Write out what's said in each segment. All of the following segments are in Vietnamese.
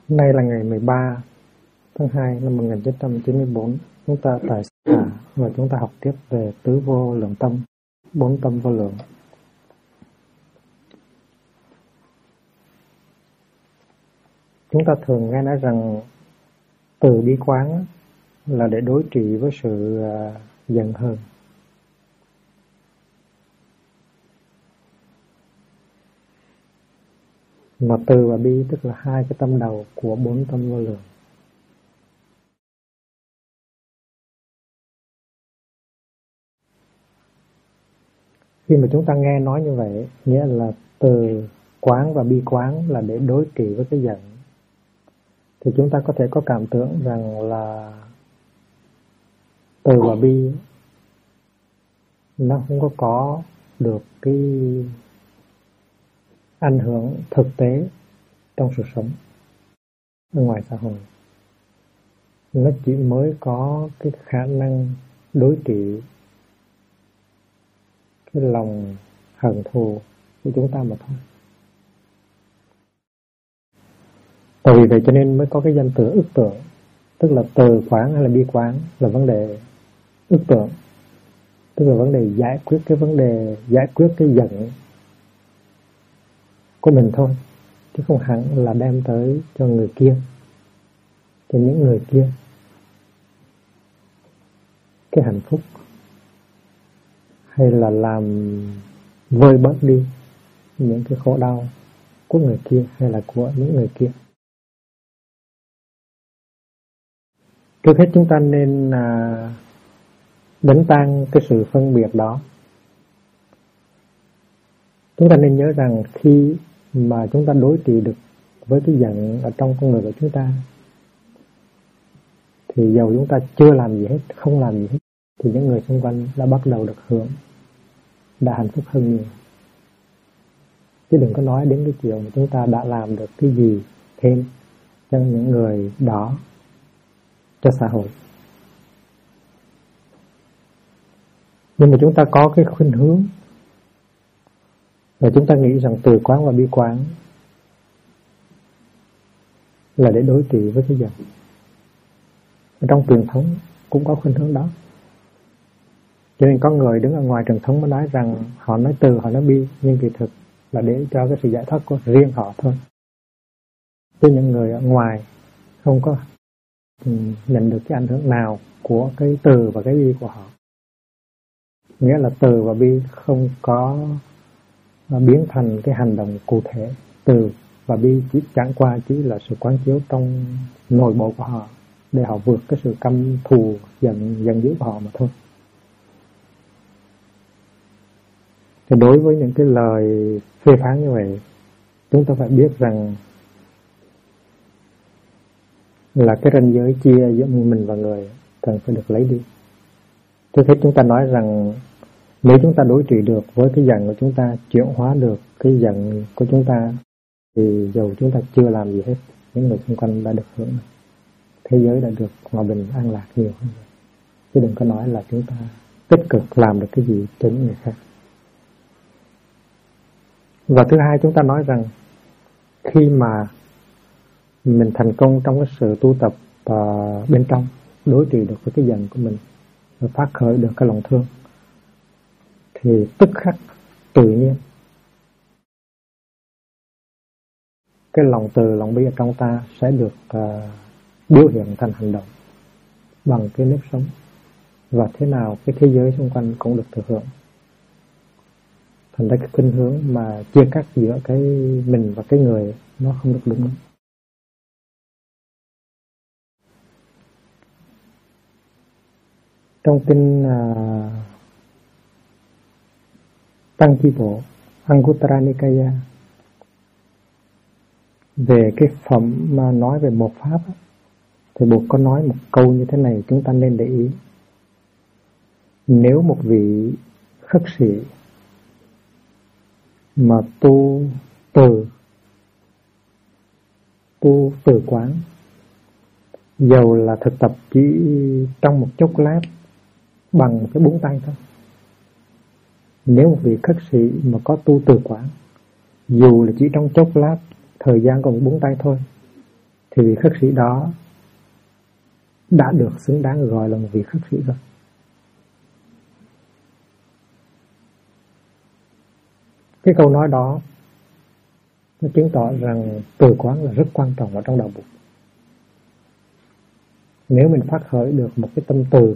Hôm nay là ngày 13 tháng 2 năm 1994. Chúng ta tại Xà và chúng ta học tiếp về tứ vô lượng tâm, bốn tâm vô lượng. Chúng ta thường nghe nói rằng từ bi quán là để đối trị với sự giận hờn. Mà từ và bi tức là hai cái tâm đầu của bốn tâm vô lượng. Khi mà chúng ta nghe nói như vậy, nghĩa là từ quán và bi quán là để đối trị với cái giận, thì chúng ta có thể có cảm tưởng rằng là từ và bi nó không có được cái ảnh hưởng thực tế trong sự sống ở ngoài xã hội. Nó chỉ mới có cái khả năng đối trị cái lòng hận thù của chúng ta mà thôi. Tại vì vậy cho nên mới có cái danh từ ức tưởng, tức là từ quán hay là bi quán là vấn đề ức tưởng, tức là vấn đề giải quyết cái giận của mình thôi, chứ không hẳn là đem tới cho người kia, cho những người kia cái hạnh phúc, hay là làm vơi bớt đi những cái khổ đau của người kia hay là của những người kia. Trước hết chúng ta nên đánh tan cái sự phân biệt đó. Chúng ta nên nhớ rằng khi mà chúng ta đối trị được với cái giận ở trong con người của chúng ta, thì dầu chúng ta chưa làm gì hết, không làm gì hết, thì những người xung quanh đã bắt đầu được hưởng, đã hạnh phúc hơn nhiều. Chứ đừng có nói đến cái chuyện mà chúng ta đã làm được cái gì thêm cho những người đó, cho xã hội. Nhưng mà chúng ta có cái khuynh hướng và chúng ta nghĩ rằng từ quán và bi quán là để đối trị với cái giận. Ở trong truyền thống cũng có khuynh hướng đó. Cho nên có người đứng ở ngoài truyền thống mới nói rằng họ nói từ, họ nói bi, nhưng kỳ thực là để cho cái sự giải thoát của riêng họ thôi. Chứ những người ở ngoài không có nhận được cái ảnh hưởng nào của cái từ và cái bi của họ. Nghĩa là từ và bi không có biến thành cái hành động cụ thể. Từ và bi chỉ chẳng qua chỉ là sự quán chiếu trong nội bộ của họ để họ vượt cái sự căm thù giận dữ của họ mà thôi. Thì đối với những cái lời phê phán như vậy, chúng ta phải biết rằng là cái ranh giới chia giữa mình và người cần phải được lấy đi. Trước hết chúng ta nói rằng nếu chúng ta đối trị được với cái giận của chúng ta, chuyển hóa được cái giận của chúng ta, thì dầu chúng ta chưa làm gì hết, những người xung quanh đã được hưởng, thế giới đã được hòa bình an lạc nhiều hơn. Chứ đừng có nói là chúng ta tích cực làm được cái gì cho những người khác. Và thứ hai, chúng ta nói rằng khi mà mình thành công trong cái sự tu tập bên trong, đối trị được với cái giận của mình và phát khởi được cái lòng thương, thì tức khắc tự nhiên cái lòng từ, lòng bi ở trong ta sẽ được biểu hiện thành hành động bằng cái nếp sống, và thế nào cái thế giới xung quanh cũng được thừa hưởng. Thành ra cái khuynh hướng mà chia cắt giữa cái mình và cái người nó không được đúng. Trong kinh Tăng Chi Bộ Anguttara Nikaya về cái phẩm mà nói về một pháp, thì Bụt có nói một câu như thế này, chúng ta nên để ý. Nếu một vị khất sĩ mà tu từ quán, dầu là thực tập chỉ trong một chốc lát bằng cái búng tay thôi. Nếu một vị khất sĩ mà có tu từ quán, dù là chỉ trong chốc lát, thời gian còn búng tay thôi, thì vị khất sĩ đó đã được xứng đáng gọi là một vị khất sĩ rồi. Cái câu nói đó nó chứng tỏ rằng từ quán là rất quan trọng ở trong đạo Phật. Nếu mình phát khởi được một cái tâm từ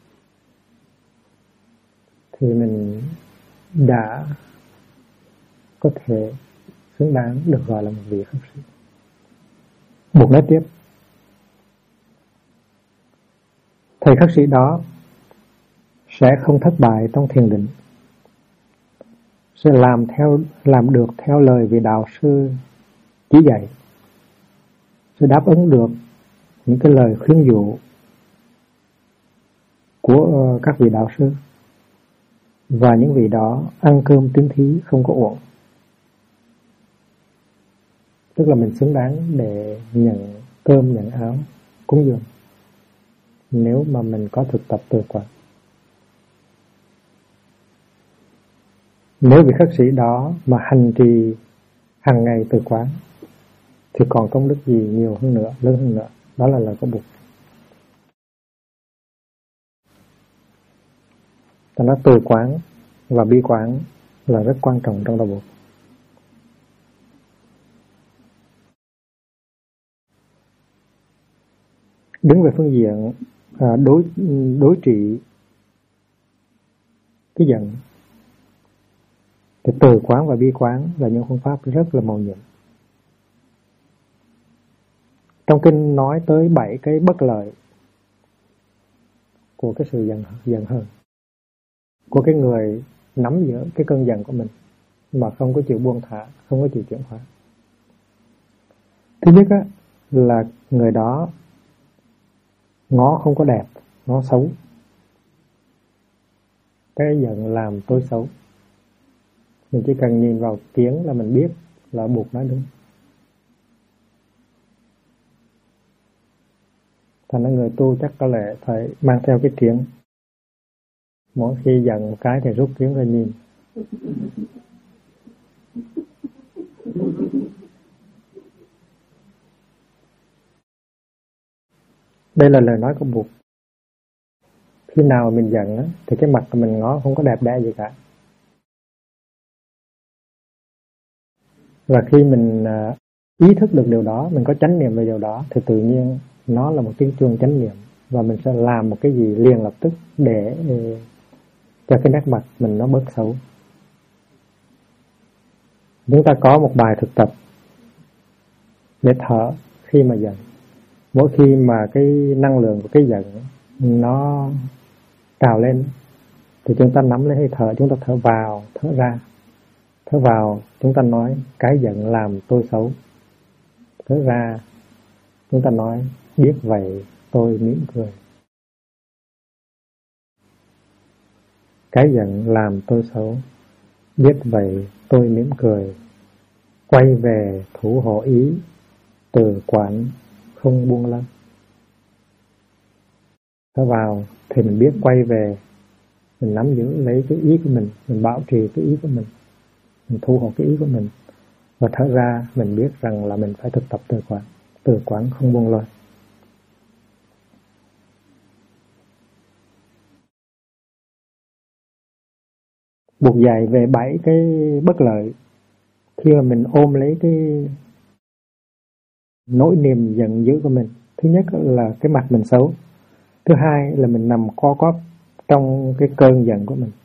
thì mình đã có thể xứng đáng được gọi là một vị khất sĩ. Buộc nói tiếp, thầy khất sĩ đó sẽ không thất bại trong thiền định, sẽ làm được theo lời vị đạo sư chỉ dạy, sẽ đáp ứng được những cái lời khuyên dụ của các vị đạo sư, và những vị đó ăn cơm tín thí không có uổng. Tức là mình xứng đáng để nhận cơm, nhận áo, cúng dường nếu mà mình có thực tập từ quán. Nếu vị khất sĩ đó mà hành trì hàng ngày từ quán thì còn công đức gì nhiều hơn nữa, lớn hơn nữa. Đó là lời của Bụt. Ta nói từ quán và bi quán là rất quan trọng trong đạo Bụt. Đứng về phương diện đối trị cái giận thì từ quán và bi quán là những phương pháp rất là mầu nhiệm. Trong kinh nói tới 7 cái bất lợi của cái sự giận hờn, của cái người nắm giữ cái cơn giận của mình mà không có chịu buông thả, không có chịu chuyển hóa. Thứ nhất á, là người đó ngó không có đẹp, ngó xấu. Cái giận làm tôi xấu. Mình chỉ cần nhìn vào tiếng là mình biết là Bụt nói đúng. Thành ra người tu chắc có lẽ phải mang theo cái tiếng. Mỗi khi giận một cái thì rút kiếm ra nhìn. Đây là lời nói của Bụt. Khi nào mình giận á, thì cái mặt của mình ngó không có đẹp đẽ gì cả. Và khi mình ý thức được điều đó, mình có chánh niệm về điều đó, thì tự nhiên nó là một tiếng chuông chánh niệm. Và mình sẽ làm một cái gì liền lập tức để cho cái nét mặt mình nó bớt xấu. Chúng ta có một bài thực tập để thở khi mà giận. Mỗi khi mà cái năng lượng của cái giận nó trào lên thì chúng ta nắm lấy hơi thở, chúng ta thở vào, thở ra. Thở vào, chúng ta nói cái giận làm tôi xấu. Thở ra, chúng ta nói biết vậy tôi mỉm cười. Cái giận làm tôi xấu, biết vậy tôi mỉm cười. Quay về thủ hộ ý, từ quán không buông lơi. Thở vào thì mình biết quay về, mình nắm giữ lấy cái ý của mình bảo trì cái ý của mình thu hộ cái ý của mình. Và thở ra mình biết rằng là mình phải thực tập từ quán không buông lơi. Buộc dạy về 7 cái bất lợi khi mà mình ôm lấy cái nỗi niềm giận dữ của mình. Thứ nhất là cái mặt mình xấu. Thứ hai là mình nằm co quắp trong cái cơn giận của mình.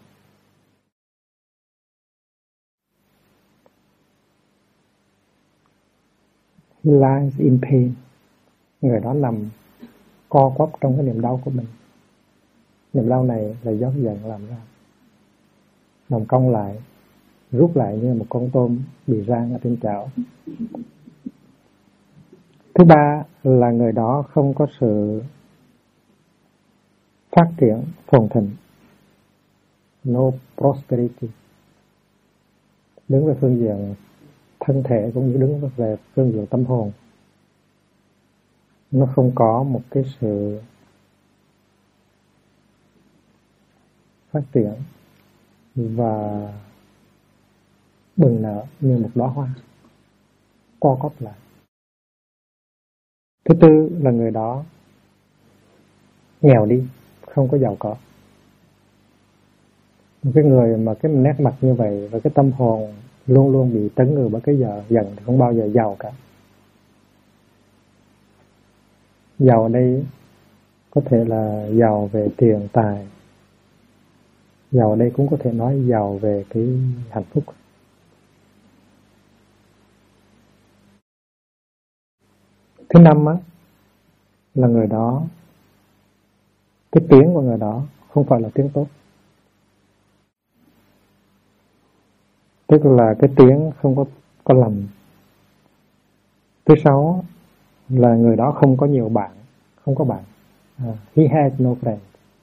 He lies in pain. Người đó nằm co quắp trong cái niềm đau của mình. Niềm đau này là do giận làm ra. Nằm cong lại, rút lại như một con tôm bị rang ở trên chảo. Thứ ba là người đó không có sự phát triển phồn thịnh. No prosperity. Đứng về phương diện thân thể cũng như đứng về phương diện tâm hồn. Nó không có một cái sự phát triển và bừng nở như một đóa hoa co quắp lại. Thứ tư là người đó nghèo đi, không có giàu có. Một cái người mà cái nét mặt như vậy và cái tâm hồn luôn luôn bị tấn ngừ bởi cái giận thì không bao giờ giàu cả. Giàu ở đây có thể là giàu về tiền tài, giàu ở đây cũng có thể nói giàu về cái hạnh phúc. Thứ năm á, là người đó, cái tiếng của người đó không phải là tiếng tốt. Tức là cái tiếng không có lầm. Thứ sáu là người đó không có nhiều bạn, không có bạn. He has no friend.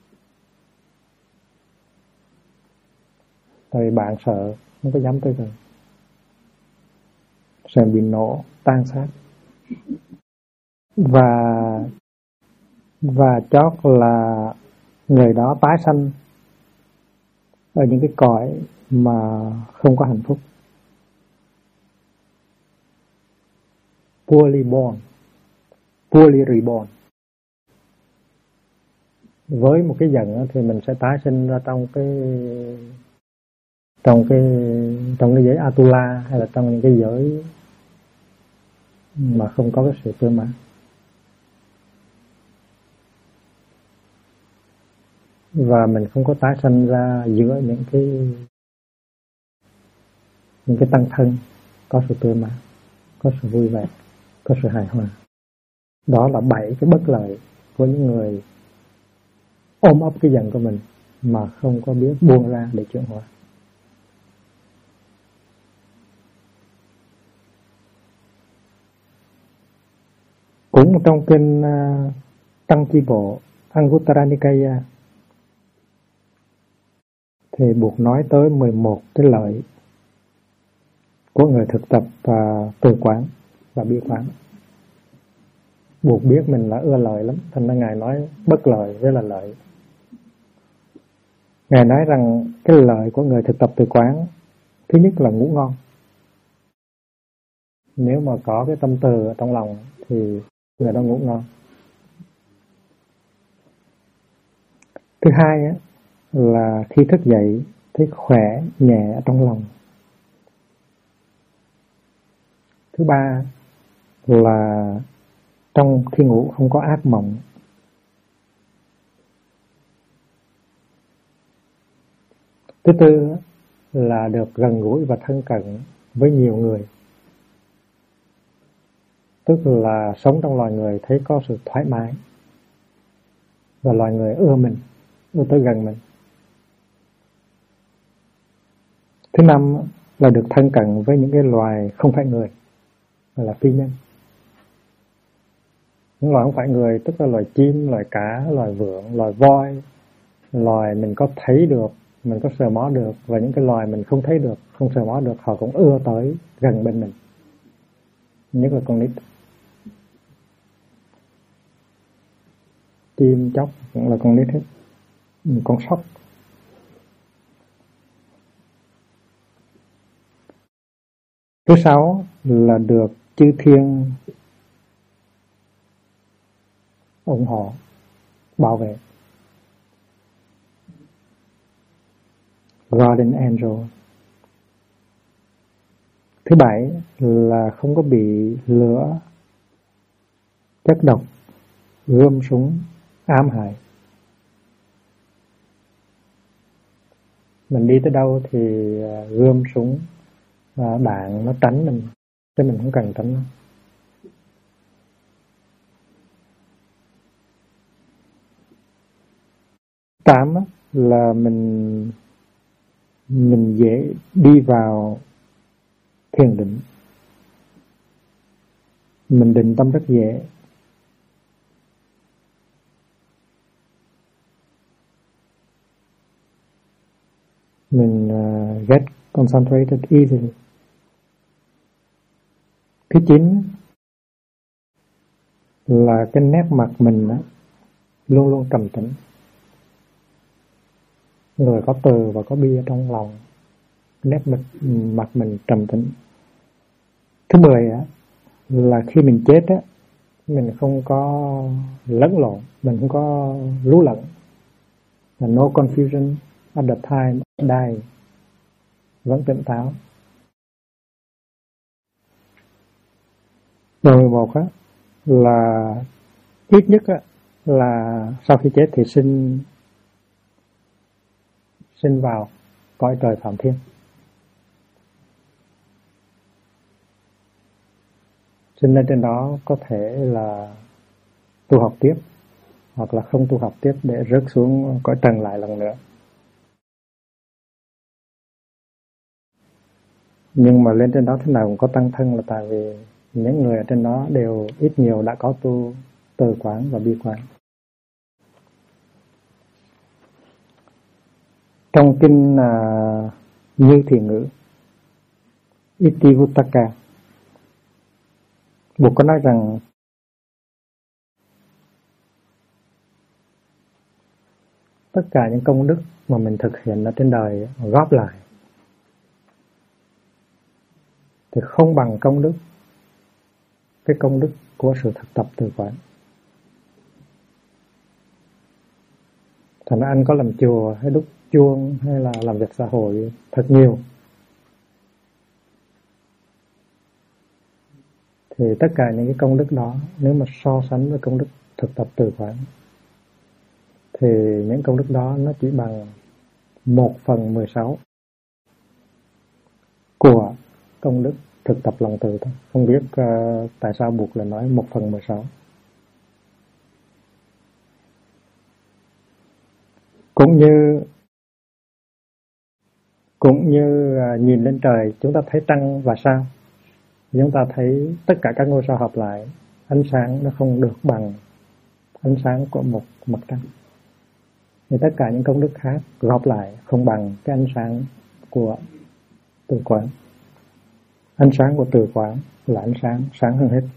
Tại vì bạn sợ, không có dám tới gần, sợ bị nổ, tan xác. Và chót là người đó tái sanh ở những cái cõi mà không có hạnh phúc. Poorly born, poorly reborn. Với một cái giận thì mình sẽ tái sinh ra trong cái giới Atula, hay là trong những cái giới mà không có cái sự tươi mát. Và mình không có tái sanh ra giữa những cái tăng thân có sự tươi mát, có sự vui vẻ, có sự hài hòa. Đó là 7 cái bất lợi của những người ôm ấp cái giận của mình mà không có biết buông ra để chuyển hóa. Cũng trong kinh Tăng Chi Bộ Anguttara Nikaya thì buộc nói tới 11 cái lợi của người thực tập từ quán và bi quán. Buộc biết mình là ưa lợi lắm, thành ra Ngài nói bất lợi với là lợi. Ngài nói rằng cái lợi của người thực tập từ quán, thứ nhất là ngủ ngon. Nếu mà có cái tâm từ ở trong lòng thì người đó ngủ ngon. Thứ hai á, là khi thức dậy thấy khỏe nhẹ ở trong lòng. Thứ ba là trong khi ngủ không có ác mộng. Thứ tư là được gần gũi và thân cận với nhiều người. Tức là sống trong loài người thấy có sự thoải mái và loài người ưa mình, ưa tới gần mình. Thứ năm là được thân cận với những cái loài không phải người, gọi là phi nhân. Những loài không phải người tức là loài chim, loài cá, loài vượn, loài voi, loài mình có thấy được, mình có sờ mó được, và những cái loài mình không thấy được, không sờ mó được, họ cũng ưa tới gần bên mình. Nhất là con nít. Chim chóc cũng là con nít hết, con sóc. Thứ sáu là được chư thiên ủng hộ, bảo vệ. Guardian Angel. Thứ bảy là không có bị lửa, chất độc, gươm súng ám hại. Mình đi tới đâu thì gươm súng và đạn nó tránh mình, chứ mình không cần tránh nó. Tám là mình dễ đi vào thiền định. Mình định tâm rất dễ. Mình get concentrated easily. Thứ 9 là cái nét mặt mình luôn luôn trầm tĩnh. Người có từ và có bi ở trong lòng, nét mặt mình trầm tĩnh. Thứ 10 là khi mình chết mình không có lẫn lộn, mình không có lú lẫn, là no confusion at the time of dying, vẫn tỉnh táo. Điều 11 á, là ít nhất á, là sau khi chết thì sinh vào cõi trời Phạm Thiên. Sinh lên trên đó có thể là tu học tiếp, hoặc là không tu học tiếp để rớt xuống cõi trần lại lần nữa. Nhưng mà lên trên đó thế nào cũng có tăng thân, là tại vì những người ở trên đó đều ít nhiều đã có tu từ quán và bi quán. Trong kinh Như Thiền Ngữ Itivuttaka, Bụt có nói rằng tất cả những công đức mà mình thực hiện ở trên đời góp lại thì không bằng cái công đức của sự thực tập từ quán. Thành ra anh có làm chùa hay đúc chuông hay là làm việc xã hội thật nhiều, thì tất cả những cái công đức đó nếu mà so sánh với công đức thực tập từ quán thì những công đức đó nó chỉ bằng 1/16 của công đức thực tập lòng từ thôi. Không biết tại sao Bụt lại nói 1/16. Cũng như nhìn lên trời chúng ta thấy trăng và sao, chúng ta thấy tất cả các ngôi sao hợp lại, ánh sáng nó không được bằng ánh sáng của một mặt trăng. Thì tất cả những công đức khác góp lại không bằng cái ánh sáng của từ quán. Ánh sáng của từ quán là ánh sáng hơn hết.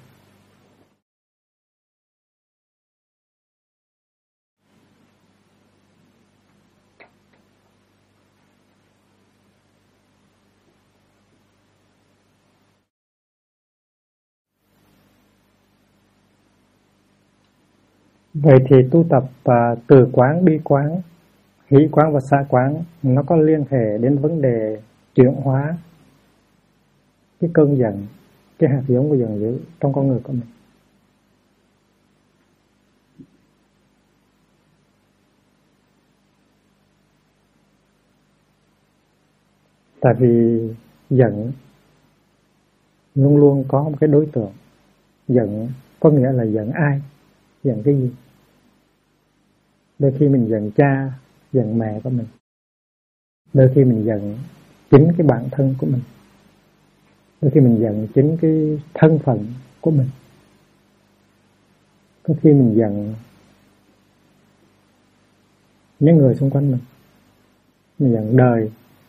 Vậy thì tu tập từ quán, bi quán, hỷ quán và xả quán nó có liên hệ đến vấn đề chuyển hóa cái cơn giận, cái hạt giống của giận dữ trong con người của mình. Tại vì giận luôn luôn có một cái đối tượng. Giận có nghĩa là giận ai, giận cái gì. Đôi khi mình giận cha, giận mẹ của mình. Đôi khi mình giận chính cái bản thân của mình. Đôi khi mình giận chính cái thân phận của mình. Có khi mình giận những người xung quanh mình. Mình giận đời.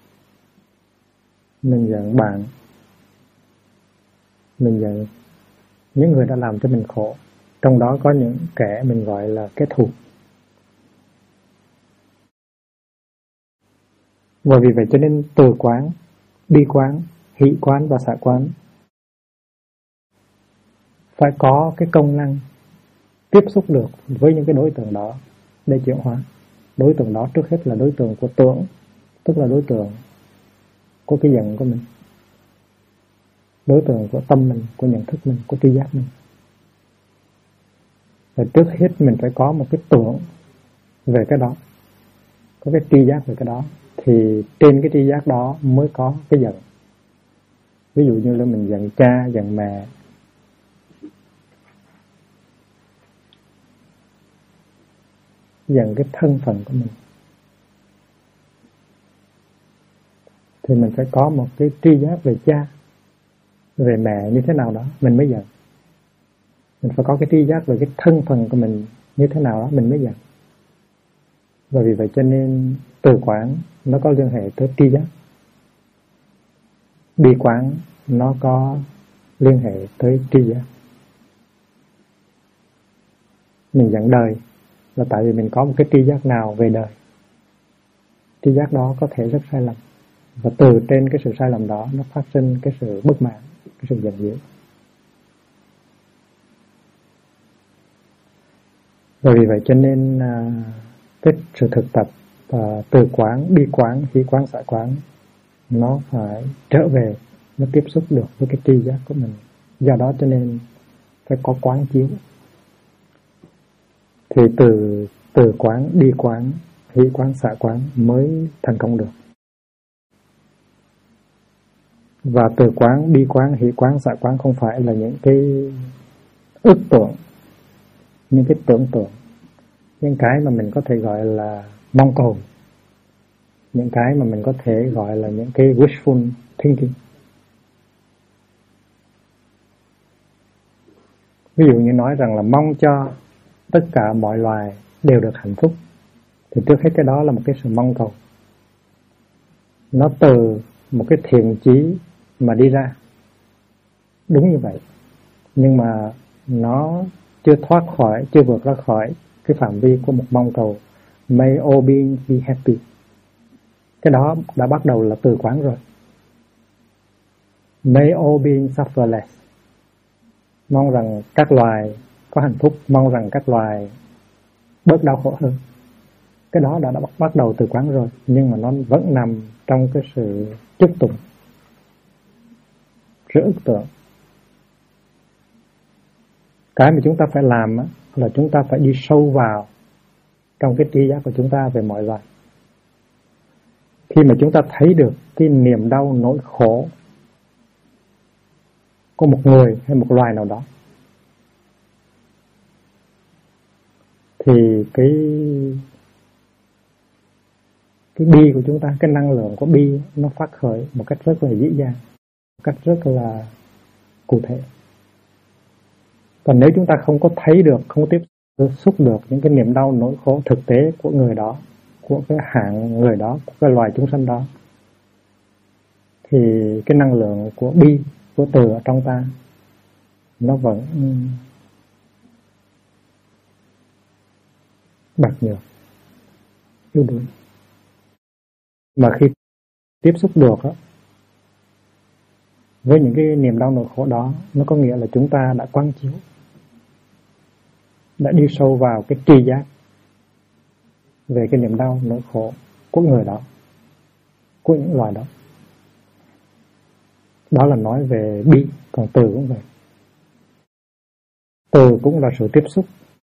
Mình giận bạn. Mình giận những người đã làm cho mình khổ. Trong đó có những kẻ mình gọi là kẻ thù. Và vì vậy cho nên từ quán, bi quán, hỷ quán và xả quán phải có cái công năng tiếp xúc được với những cái đối tượng đó để chuyển hóa. Đối tượng đó trước hết là đối tượng của tưởng, tức là đối tượng của cái giận của mình, đối tượng của tâm mình, của nhận thức mình, của tri giác mình. Và trước hết mình phải có một cái tưởng về cái đó, có cái tri giác về cái đó, thì trên cái tri giác đó mới có cái giận. Ví dụ như là mình giận cha, giận mẹ, giận cái thân phận của mình, thì mình phải có một cái tri giác về cha, về mẹ như thế nào đó mình mới giận. Mình phải có cái tri giác về cái thân phận của mình như thế nào đó mình mới giận. Và vì vậy cho nên từ quán nó có liên hệ tới tri giác, bi quán nó có liên hệ tới tri giác. Mình giận đời là tại vì mình có một cái tri giác nào về đời. Tri giác đó có thể rất sai lầm, và từ trên cái sự sai lầm đó nó phát sinh cái sự bất mãn, cái sự giận dữ. Và vì vậy cho nên cái sự thực tập từ quán, bi quán, hỷ quán, xả quán nó phải trở về, nó tiếp xúc được với cái tri giác của mình. Do đó cho nên phải có quán chiếu. Thì từ quán, đi quán, hỷ quán, xả quán mới thành công được. Và từ quán, đi quán, hỷ quán, xả quán không phải là những cái ước tưởng, những cái tưởng tượng, những cái mà mình có thể gọi là mong cầu, những cái mà mình có thể gọi là những cái wishful thinking. Ví dụ như nói rằng là mong cho tất cả mọi loài đều được hạnh phúc, thì trước hết cái đó là một cái sự mong cầu. Nó từ một cái thiện chí mà đi ra, đúng như vậy, nhưng mà nó chưa thoát khỏi, chưa vượt ra khỏi cái phạm vi của một mong cầu. May all beings be happy. Cái đó đã bắt đầu là từ quán rồi. May all beings suffer less. Mong rằng các loài có hạnh phúc, mong rằng các loài bớt đau khổ hơn. Cái đó đã bắt đầu từ quán rồi, nhưng mà nó vẫn nằm trong cái sự chúc tụng, sự ức tưởng. Cái mà chúng ta phải làm là chúng ta phải đi sâu vào trong cái tri giác của chúng ta về mọi loài. Khi mà chúng ta thấy được cái niềm đau, nỗi khổ của một người hay một loài nào đó, thì cái bi của chúng ta, cái năng lượng của bi nó phát khởi một cách rất là dễ dàng, một cách rất là cụ thể. Còn nếu chúng ta không có thấy được, không có tiếp xúc được những cái niềm đau, nỗi khổ thực tế của người đó, của cái hạng người đó, của cái loài chúng sanh đó, thì cái năng lượng của bi, của từ ở trong ta nó vẫn bạc nhược, yếu đuối. Mà khi tiếp xúc được với những cái niềm đau nỗi khổ đó, nó có nghĩa là chúng ta đã quán chiếu, đã đi sâu vào cái tri giác về cái niềm đau nỗi khổ của người đó, của những loài đó. Đó là nói về bi. Còn từ cũng vậy. Từ cũng là sự tiếp xúc,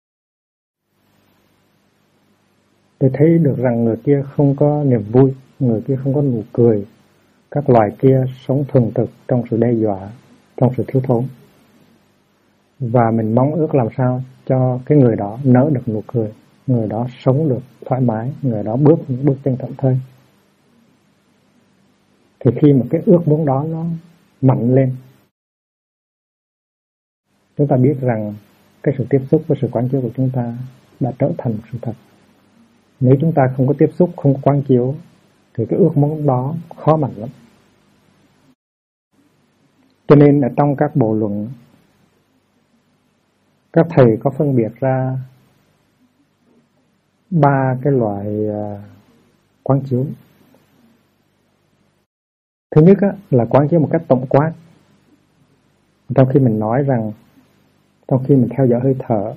để thấy được rằng người kia không có niềm vui, người kia không có nụ cười, các loài kia sống thuần thực trong sự đe dọa, trong sự thiếu thốn. Và mình mong ước làm sao cho cái người đó nở được nụ cười, người đó sống được thoải mái, người đó bước những bước chân thảnh thơi. Thì khi mà cái ước muốn đó nó mạnh lên, chúng ta biết rằng cái sự tiếp xúc với sự quán chiếu của chúng ta đã trở thành một sự thật. Nếu chúng ta không có tiếp xúc, không có quán chiếu, thì cái ước muốn đó khó mạnh lắm. Cho nên ở trong các bộ luận, các thầy có phân biệt ra 3 cái loại quán chiếu. Thứ nhất là quán chiếu một cách tổng quát. Trong khi mình nói rằng, trong khi mình theo dõi hơi thở,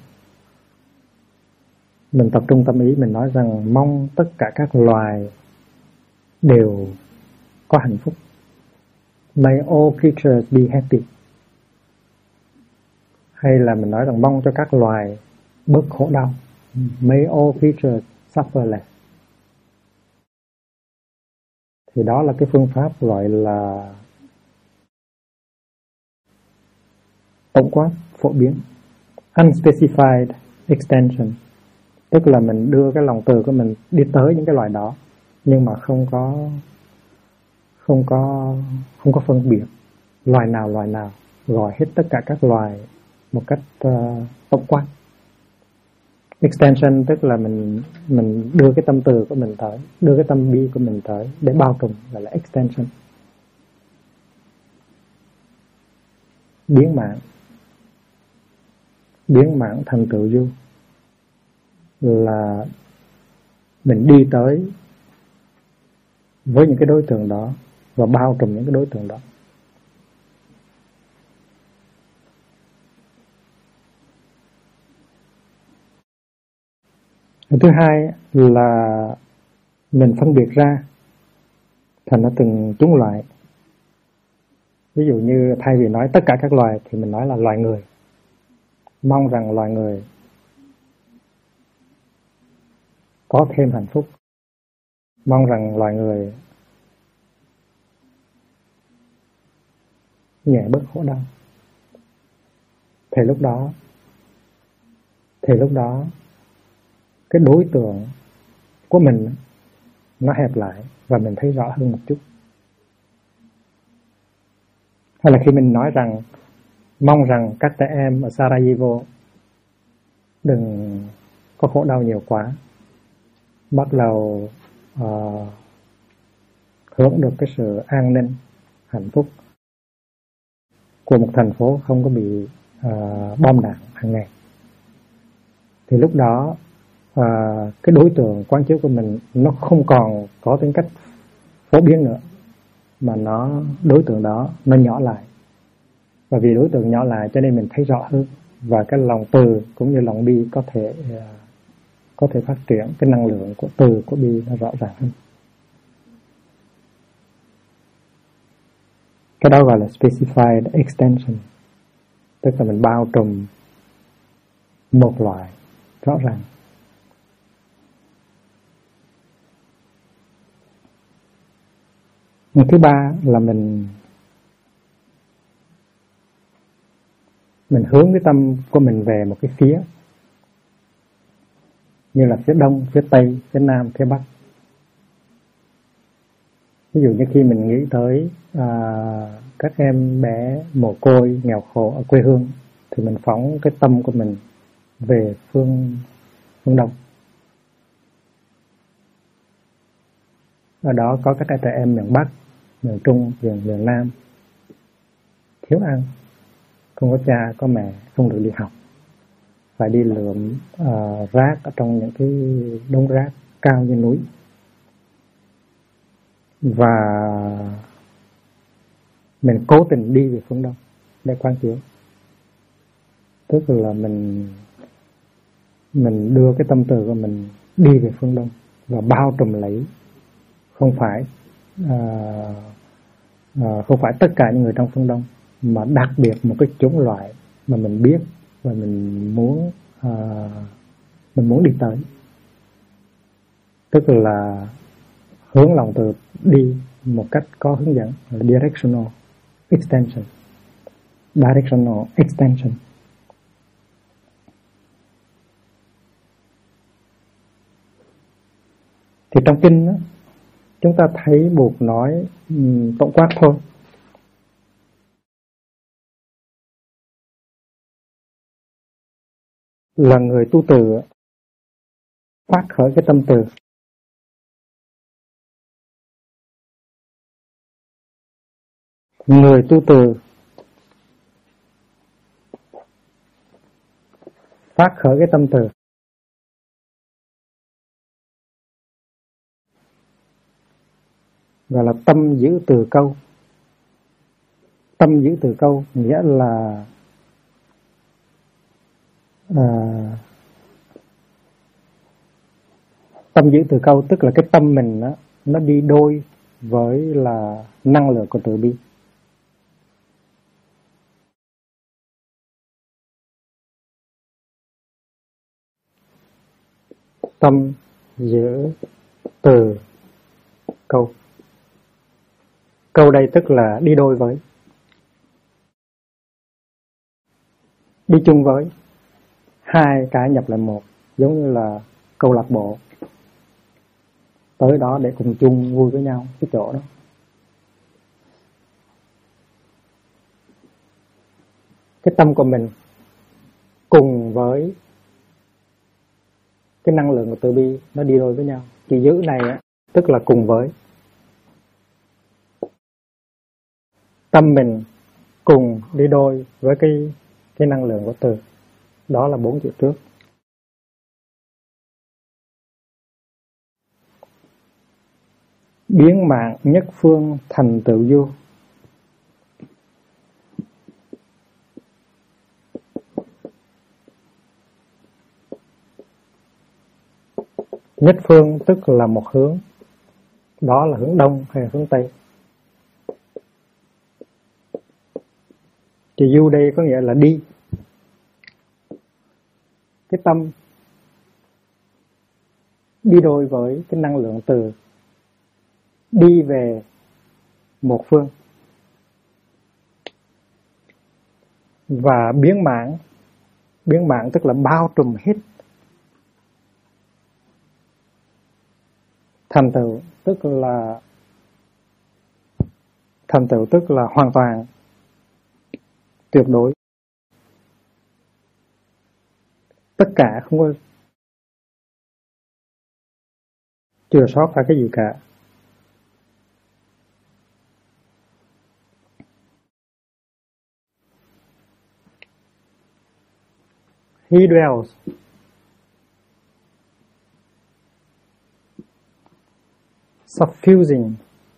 mình tập trung tâm ý, mình nói rằng mong tất cả các loài đều có hạnh phúc. May all creatures be happy. Hay là mình nói rằng mong cho các loài bớt khổ đau. May all creatures suffer less. Thì đó là cái phương pháp gọi là tổng quát, phổ biến, unspecified extension. Tức là mình đưa cái lòng từ của mình đi tới những cái loài đó, nhưng mà không có phân biệt loài nào, gọi hết tất cả các loài một cách tổng quát. Extension tức là mình đưa cái tâm từ của mình tới, đưa cái tâm bi của mình tới để bao trùm, gọi là extension. Biến mạng thành tựu du là mình đi tới với những cái đối tượng đó và bao trùm những cái đối tượng đó. Thứ hai là mình phân biệt ra thành nó từng chủng loại. Ví dụ như thay vì nói tất cả các loài thì mình nói là loài người. Mong rằng loài người có thêm hạnh phúc. Mong rằng loài người nhẹ bớt khổ đau. Thì lúc đó cái đối tượng của mình nó hẹp lại và mình thấy rõ hơn một chút. Hay là khi mình nói rằng mong rằng các trẻ em ở Sarajevo đừng có khổ đau nhiều quá, bắt đầu hưởng được cái sự an ninh, hạnh phúc của một thành phố không có bị bom đạn hàng ngày. Thì lúc đó cái đối tượng quán chiếu của mình nó không còn có tính cách phổ biến nữa, mà đối tượng đó nó nhỏ lại. Và vì đối tượng nhỏ lại cho nên mình thấy rõ hơn, và cái lòng từ cũng như lòng bi có thể phát triển cái năng lượng của từ của bi nó rõ ràng hơn. Cái đó gọi là specified extension, tức là mình bao trùm một loại rõ ràng. Thứ ba là mình hướng cái tâm của mình về một cái phía, như là phía đông, phía tây, phía nam, phía bắc. Ví dụ như khi mình nghĩ tới các em bé mồ côi, nghèo khổ ở quê hương, thì mình phóng cái tâm của mình về phương đông. Ở đó có các trẻ em miền Bắc, miền Trung, miền Nam thiếu ăn, không có cha, có mẹ, không được đi học, phải đi lượm rác ở trong những cái đống rác cao như núi. Và mình cố tình đi về phương đông để quán chiếu. Tức là mình đưa cái tâm từ của mình đi về phương đông và bao trùm lấy không phải tất cả những người trong phương đông, mà đặc biệt một cái chủng loại mà mình biết và mình muốn đi tới. Tức là hướng lòng từ đi một cách có hướng dẫn, là directional extension. Thì trong kinh đó, chúng ta thấy Bụt nói tổng quát thôi. Là người tu từ phát khởi cái tâm từ. Người tu từ phát khởi cái tâm từ. Gọi là tâm giữ từ câu. Tâm giữ từ câu nghĩa là tâm giữ từ câu, tức là cái tâm mình đó, nó đi đôi với là năng lượng của từ bi. Tâm giữ từ câu. Câu đây tức là đi đôi với, đi chung với, hai cái nhập lại một, giống như là câu lạc bộ tới đó để cùng chung vui với nhau cái chỗ đó. Cái tâm của mình cùng với cái năng lượng của từ bi nó đi đôi với nhau. Chữ giữ này á, tức là cùng với. Tâm mình cùng đi đôi với cái năng lượng của từ. Đó là 4 chữ trước. Biến mạng nhất phương thành tựu vô. Nhất phương tức là một hướng, đó là hướng đông hay là hướng tây. Thì du đây có nghĩa là đi. Cái tâm đi đôi với cái năng lượng từ đi về một phương. Và biến mãn tức là bao trùm hết. Thành tựu tức là hoàn toàn, tuyệt đối. Tất cả không có chừa sót phải cái gì cả. He dwells suffusing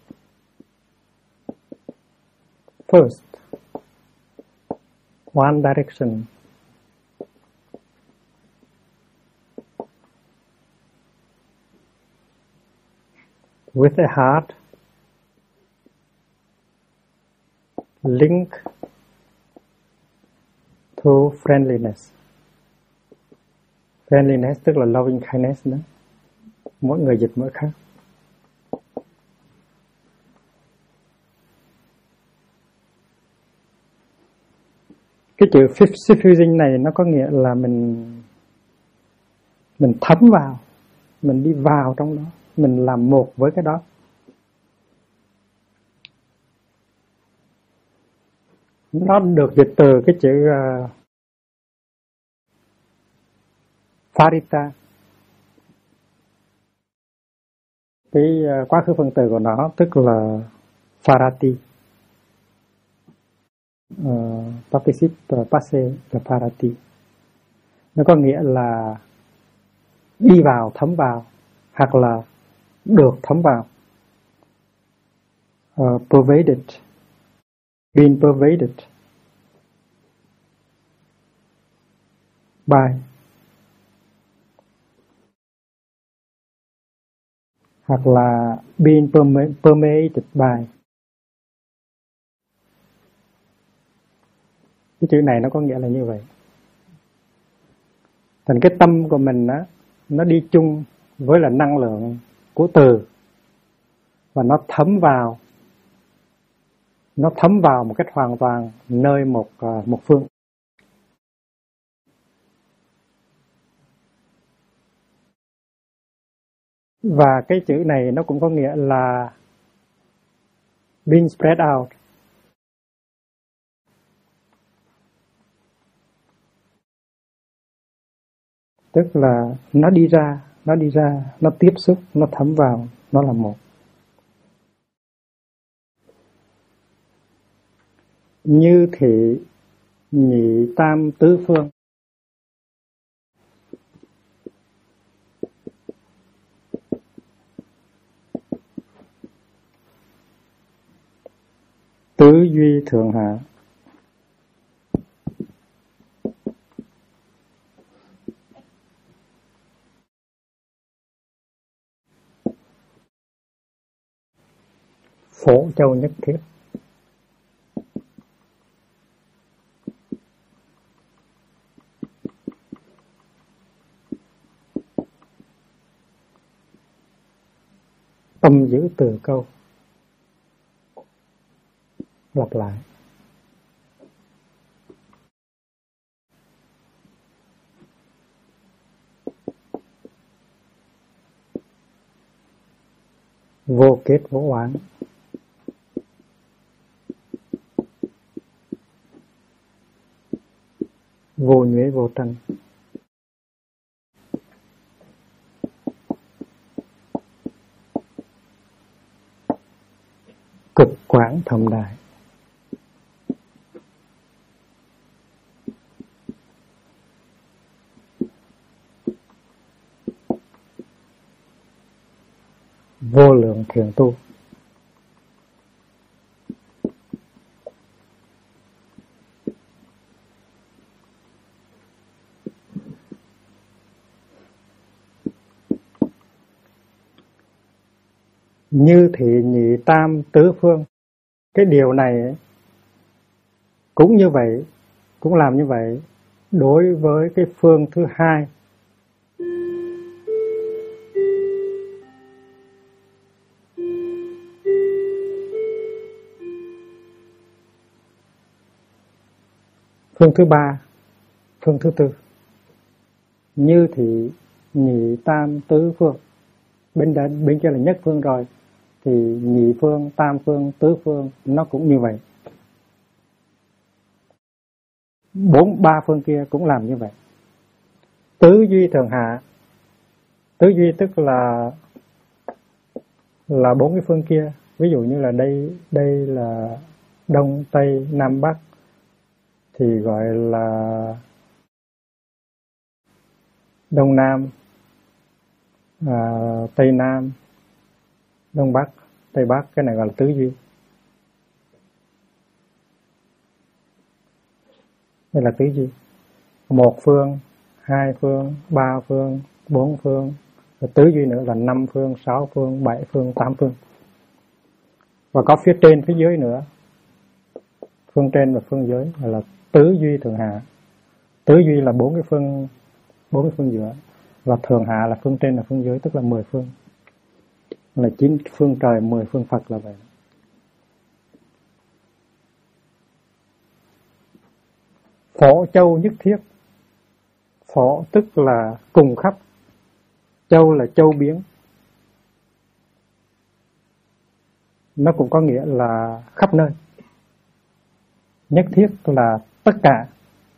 first one direction with a heart linked to friendliness. Friendliness tức là loving kindness đó. Mỗi người dịch mỗi khác. Cái chữ suffusing này nó có nghĩa là mình thấm vào, mình đi vào trong đó, mình làm một với cái đó. Nó được dịch từ cái chữ Pharita. Cái quá khứ phân từ của nó tức là Pharati. Participe passé là Pharati. Nó có nghĩa là đi vào, thấm vào, hoặc là được thấm vào. Pervaded, being pervaded by, hoặc là being permeated by. Cái chữ này nó có nghĩa là như vậy. Thành cái tâm của mình á, nó đi chung với là năng lượng của từ, và nó thấm vào một cách hoàn toàn nơi một phương. Và cái chữ này nó cũng có nghĩa là being spread out. Tức là nó đi ra, nó tiếp xúc, nó thấm vào, nó là một. Như thị nhị tam tứ phương. Tứ duy thượng hạ. Phổ châu nhất thiết. Tâm giữ từ câu. Lặp lại. Vô kết vô oán. Vô nhuế vô tranh. Cực quảng thầm đại. Vô lượng thiền tu. Như thị nhị tam tứ phương. Cái điều này cũng như vậy, cũng làm như vậy đối với cái phương thứ hai. Phương thứ ba, phương thứ tư. Như thị nhị tam tứ phương. Bên kia là nhất phương rồi, thì nhị phương, tam phương, tứ phương nó cũng như vậy. Ba phương kia cũng làm như vậy. Tứ duy thường hạ. Tứ duy tức là bốn cái phương kia. Ví dụ như là đây là đông, tây, nam, bắc, thì gọi là đông nam, tây nam, đông bắc, tây bắc. Cái này gọi là tứ duy. Đây là tứ duy. Một phương, hai phương, ba phương, bốn phương. Và tứ duy nữa là 5 phương, 6 phương, 7 phương, 8 phương. Và có phía trên, phía dưới nữa. Phương trên và phương dưới là tứ duy thường hạ. Tứ duy là bốn cái phương giữa. Và thường hạ là phương trên và phương dưới, tức là 10 phương. Là 9 phương trời, 10 phương Phật là vậy. Phổ châu nhất thiết. Phổ tức là cùng khắp. Châu là châu biến. Nó cũng có nghĩa là khắp nơi. Nhất thiết là tất cả.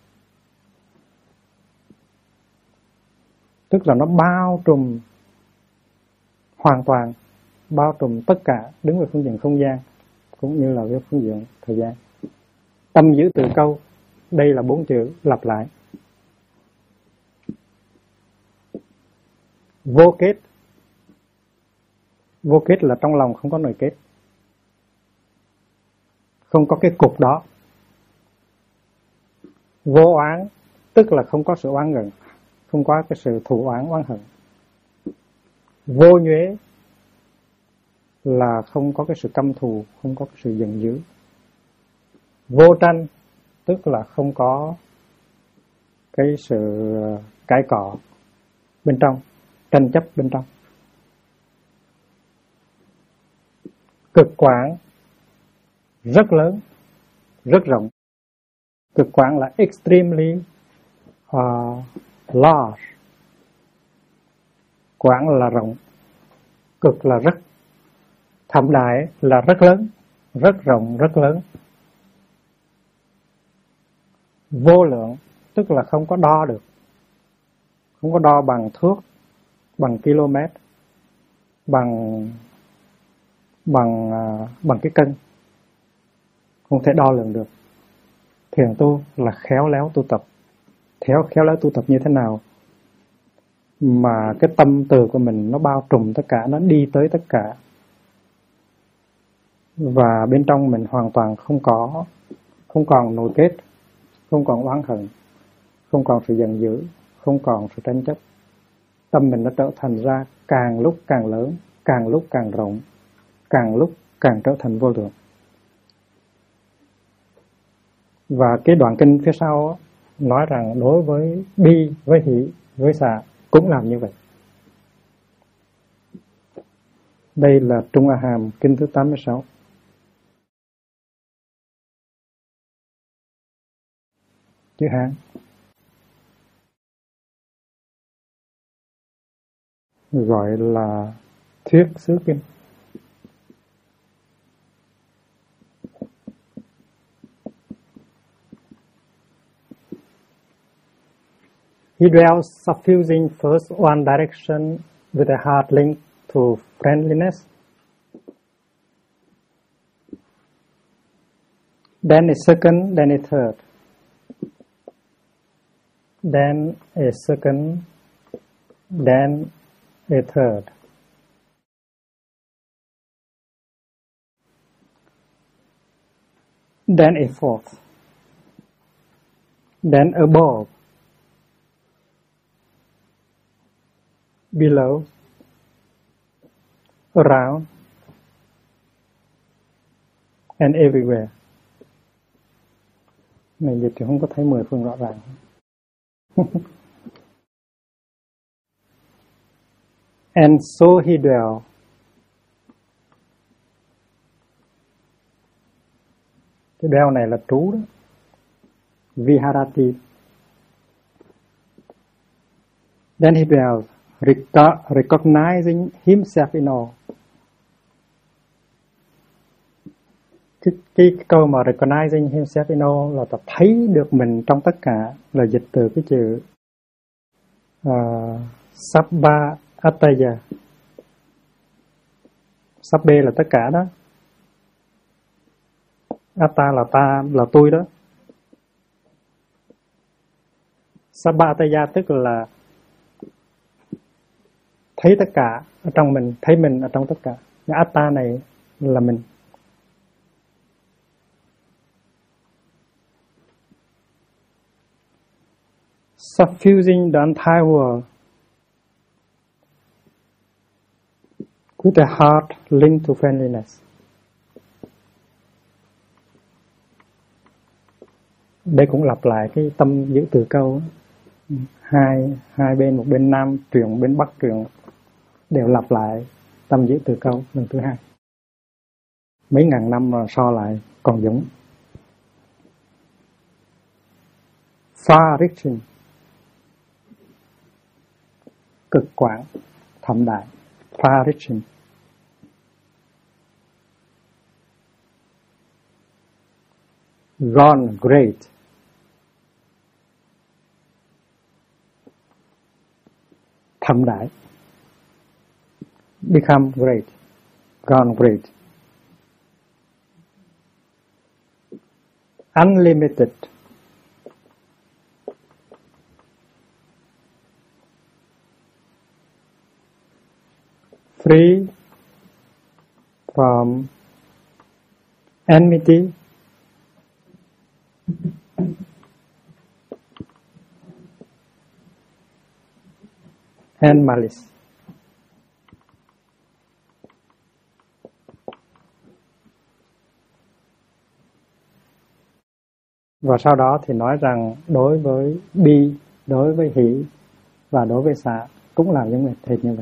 Tức là nó bao trùm hoàn toàn, bao trùm tất cả, đứng về phương diện không gian cũng như là về phương diện thời gian. Tâm giữ từ câu. Đây là 4 chữ lặp lại. Vô kết. Vô kết là trong lòng không có nội kết, không có cái cục đó. Vô oán tức là không có sự oán hận, không có cái sự thù oán oán hận. Vô nhuế là không có cái sự căm thù, không có cái sự giận dữ. Vô tranh tức là không có cái sự cãi cọ bên trong, tranh chấp bên trong. Cực quảng rất lớn, rất rộng. Cực quảng là extremely large. Quảng là rộng, cực là rất. Thậm đại là rất lớn, rất rộng, rất lớn. Vô lượng tức là không có đo được, không có đo bằng thước, bằng km, bằng cái cân, không thể đo lường được. Thiền tu là khéo léo tu tập. Khéo léo tu tập như thế nào mà cái tâm từ của mình nó bao trùm tất cả, nó đi tới tất cả, và bên trong mình hoàn toàn không còn nội kết, không còn oán hận, không còn sự giận dữ, không còn sự tranh chấp. Tâm mình nó trở thành ra càng lúc càng lớn, càng lúc càng rộng, càng lúc càng trở thành vô lượng. Và cái đoạn kinh phía sau nói rằng đối với bi, với hỷ, với xả cũng làm như vậy. Đây là Trung A Hàm kinh thứ 86. Chữ Hán. Gọi là Thuyết Xứ Kinh. He dwells suffusing first one direction with a heart linked to friendliness, then a second, then a third, then a second, then a third. Then a fourth, then above, below, around, and everywhere. Này dịch thì không có thấy 10 phương rõ ràng. And so he dwell. Cái dwell này là trú đó. Viharati. Then he dwells, recognizing himself in all. Cái câu mà recognizing himself in all là ta thấy được mình trong tất cả, là dịch từ cái chữ Sabba Ataya. Sabbe là tất cả đó. Atta là ta, là tôi đó. Sabba Ataya tức là thấy tất cả ở trong mình, thấy mình ở trong tất cả. Atta này là mình. Suffusing the entire world with a heart linked to friendliness. Đây cũng lặp lại cái tâm giữ từ câu. Hai bên, một bên Nam truyền, một bên Bắc truyền, đều lặp lại tâm giữ từ câu lần thứ hai. Mấy ngàn năm mà so lại còn giống. Far reaching, cực quảng, thậm đại. Far reaching. Gone great. Thậm đại. Become great. Gone great. Unlimited. Free from enmity and malice. Và sau đó thì nói rằng đối với bi, đối với hỷ và đối với xả cũng làm giống hệt như vậy.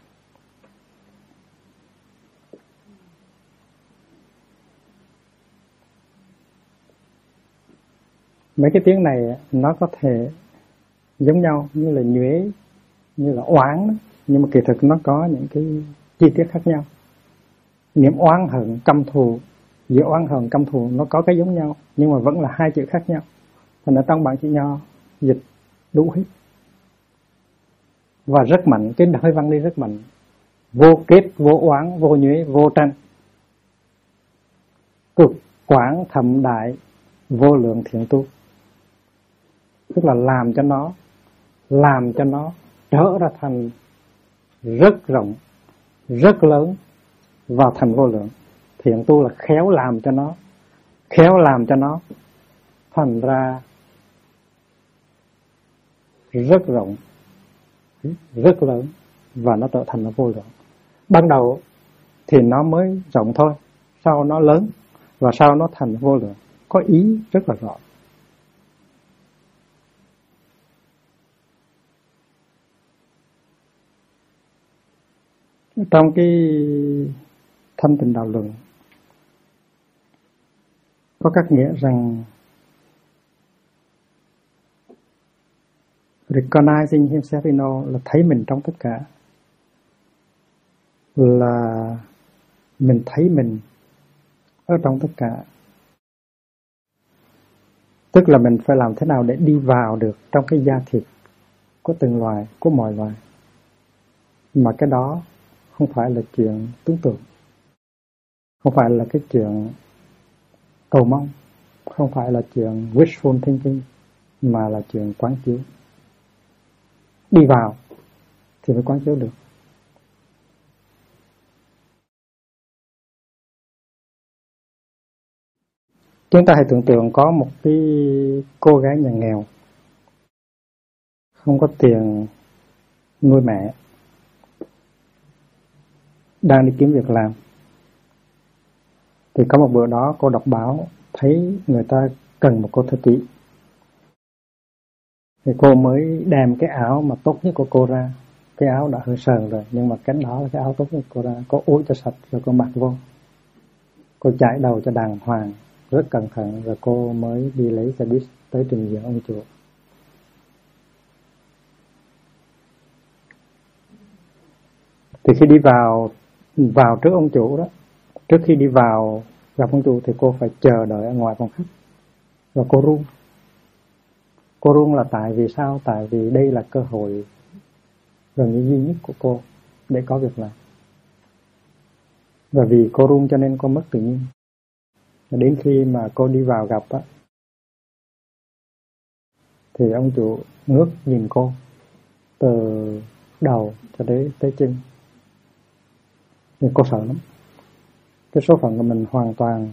Mấy cái tiếng này nó có thể giống nhau, như là nhuế, như là oán đó. Nhưng mà kỳ thực nó có những cái chi tiết khác nhau. Niệm oán hận căm thù, giữa oán hận căm thù nó có cái giống nhau, nhưng mà vẫn là hai chữ khác nhau. Thành ở trong bản chữ Nho dịch đủ hết. Và rất mạnh, cái hơi văn đi rất mạnh. Vô kết, vô oán, vô nhuế, vô tranh. Cực quảng thậm đại, vô lượng thiện tu. Tức là làm cho nó trở ra thành rất rộng, rất lớn và thành vô lượng. Thiện tu là khéo làm cho nó thành ra rất rộng, rất lớn và nó trở thành nó vô lượng. Ban đầu thì nó mới rộng thôi, sau nó lớn và sau nó thành vô lượng. Có ý rất là rõ. Trong cái Thanh Tịnh Đạo Luận có các nghĩa rằng recognizing himself in all là thấy mình trong tất cả, là mình thấy mình ở trong tất cả. Tức là mình phải làm thế nào để đi vào được trong cái da thịt của từng loài, của mọi loài. Mà cái đó không phải là chuyện tưởng tượng, không phải là cái chuyện cầu mong, không phải là chuyện wishful thinking, mà là chuyện quán chiếu. Đi vào thì mới quán chiếu được. Chúng ta hãy tưởng tượng có một cái cô gái nhà nghèo, không có tiền nuôi mẹ, đang đi kiếm việc làm. Thì có một bữa đó cô đọc báo thấy người ta cần một cô thư ký, thì cô mới đem cái áo mà tốt nhất của cô ra. Cái áo đã hơi sờn rồi, nhưng mà cái đó là cái áo tốt nhất của cô ra. Cô ủi cho sạch rồi cô mặc vô. Cô chải đầu cho đàng hoàng, rất cẩn thận, rồi cô mới đi lấy xe buýt tới trình diện ông chủ. Thì khi đi vào trước ông chủ đó, trước khi đi vào gặp ông chủ thì cô phải chờ đợi ở ngoài phòng khách. Và cô run. Cô run là tại vì sao? Tại vì đây là cơ hội gần như duy nhất của cô để có việc làm. Và vì cô run cho nên cô mất tự nhiên. Đến khi mà cô đi vào gặp á, thì ông chủ ngước nhìn cô từ đầu cho tới chân. Nhưng cô sợ lắm. Cái số phận của mình hoàn toàn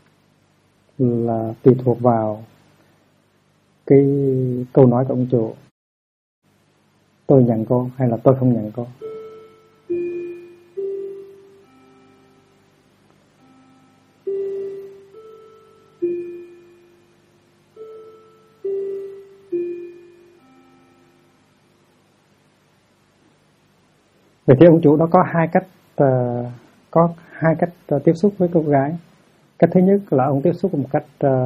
là tùy thuộc vào cái câu nói của ông chủ. Tôi nhận cô hay là tôi không nhận cô. Vậy thì ông chủ đó có hai cách tiếp xúc với cô gái. Cách thứ nhất là ông tiếp xúc một cách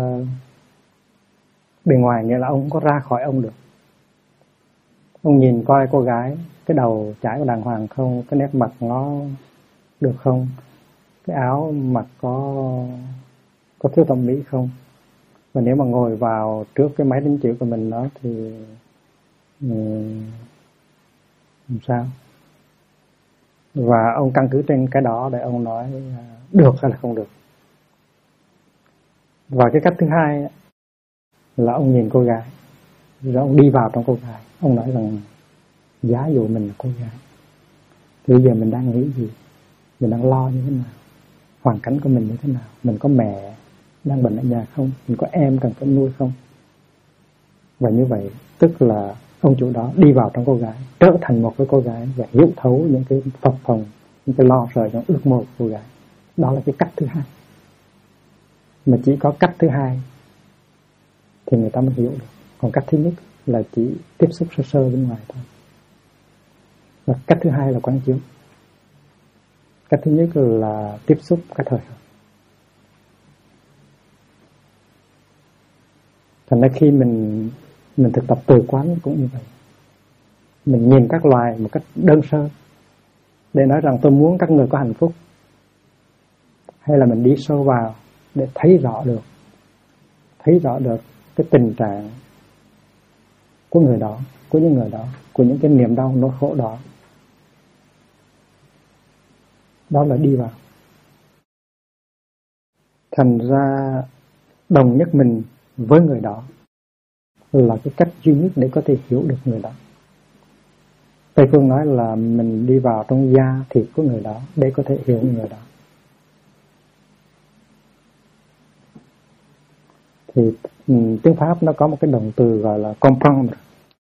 bề ngoài, nghĩa là ông không có ra khỏi ông được. Ông nhìn coi cô gái, cái đầu chải có đàng hoàng không, cái nét mặt nó được không, cái áo mặc có thiếu thẩm mỹ không. Và nếu mà ngồi vào trước cái máy đánh chữ của mình đó thì làm sao? Và ông căn cứ trên cái đó để ông nói được hay là không được. Và cái cách thứ hai là ông nhìn cô gái, rồi ông đi vào trong cô gái. Ông nói rằng giá dụ mình là cô gái thì bây giờ mình đang nghĩ gì, mình đang lo như thế nào, hoàn cảnh của mình như thế nào, mình có mẹ đang bệnh ở nhà không, mình có em cần phải nuôi không. Và như vậy tức là ông chủ đó đi vào trong cô gái, trở thành một với cô gái và hiểu thấu những cái phập phồng, những cái lo sợ, những ước mơ của cô gái. Đó là cái cách thứ hai. Mà chỉ có cách thứ hai thì người ta mới hiểu được. Còn cách thứ nhất là chỉ tiếp xúc sơ sơ bên ngoài thôi. Và cách thứ hai là quán chiếu. Cách thứ nhất là tiếp xúc cái thời hợp. Thành ra khi mình thực tập từ quán cũng như vậy. Mình nhìn các loài một cách đơn sơ để nói rằng tôi muốn các người có hạnh phúc, hay là mình đi sâu vào để thấy rõ được cái tình trạng của người đó, của những người đó, của những cái niềm đau nỗi khổ đó. Đó là đi vào. Thành ra đồng nhất mình với người đó là cái cách duy nhất để có thể hiểu được người đó. Tây Phương nói là mình đi vào trong da thịt của người đó để có thể hiểu người đó. Thì tiếng Pháp nó có một cái động từ gọi là comprendre,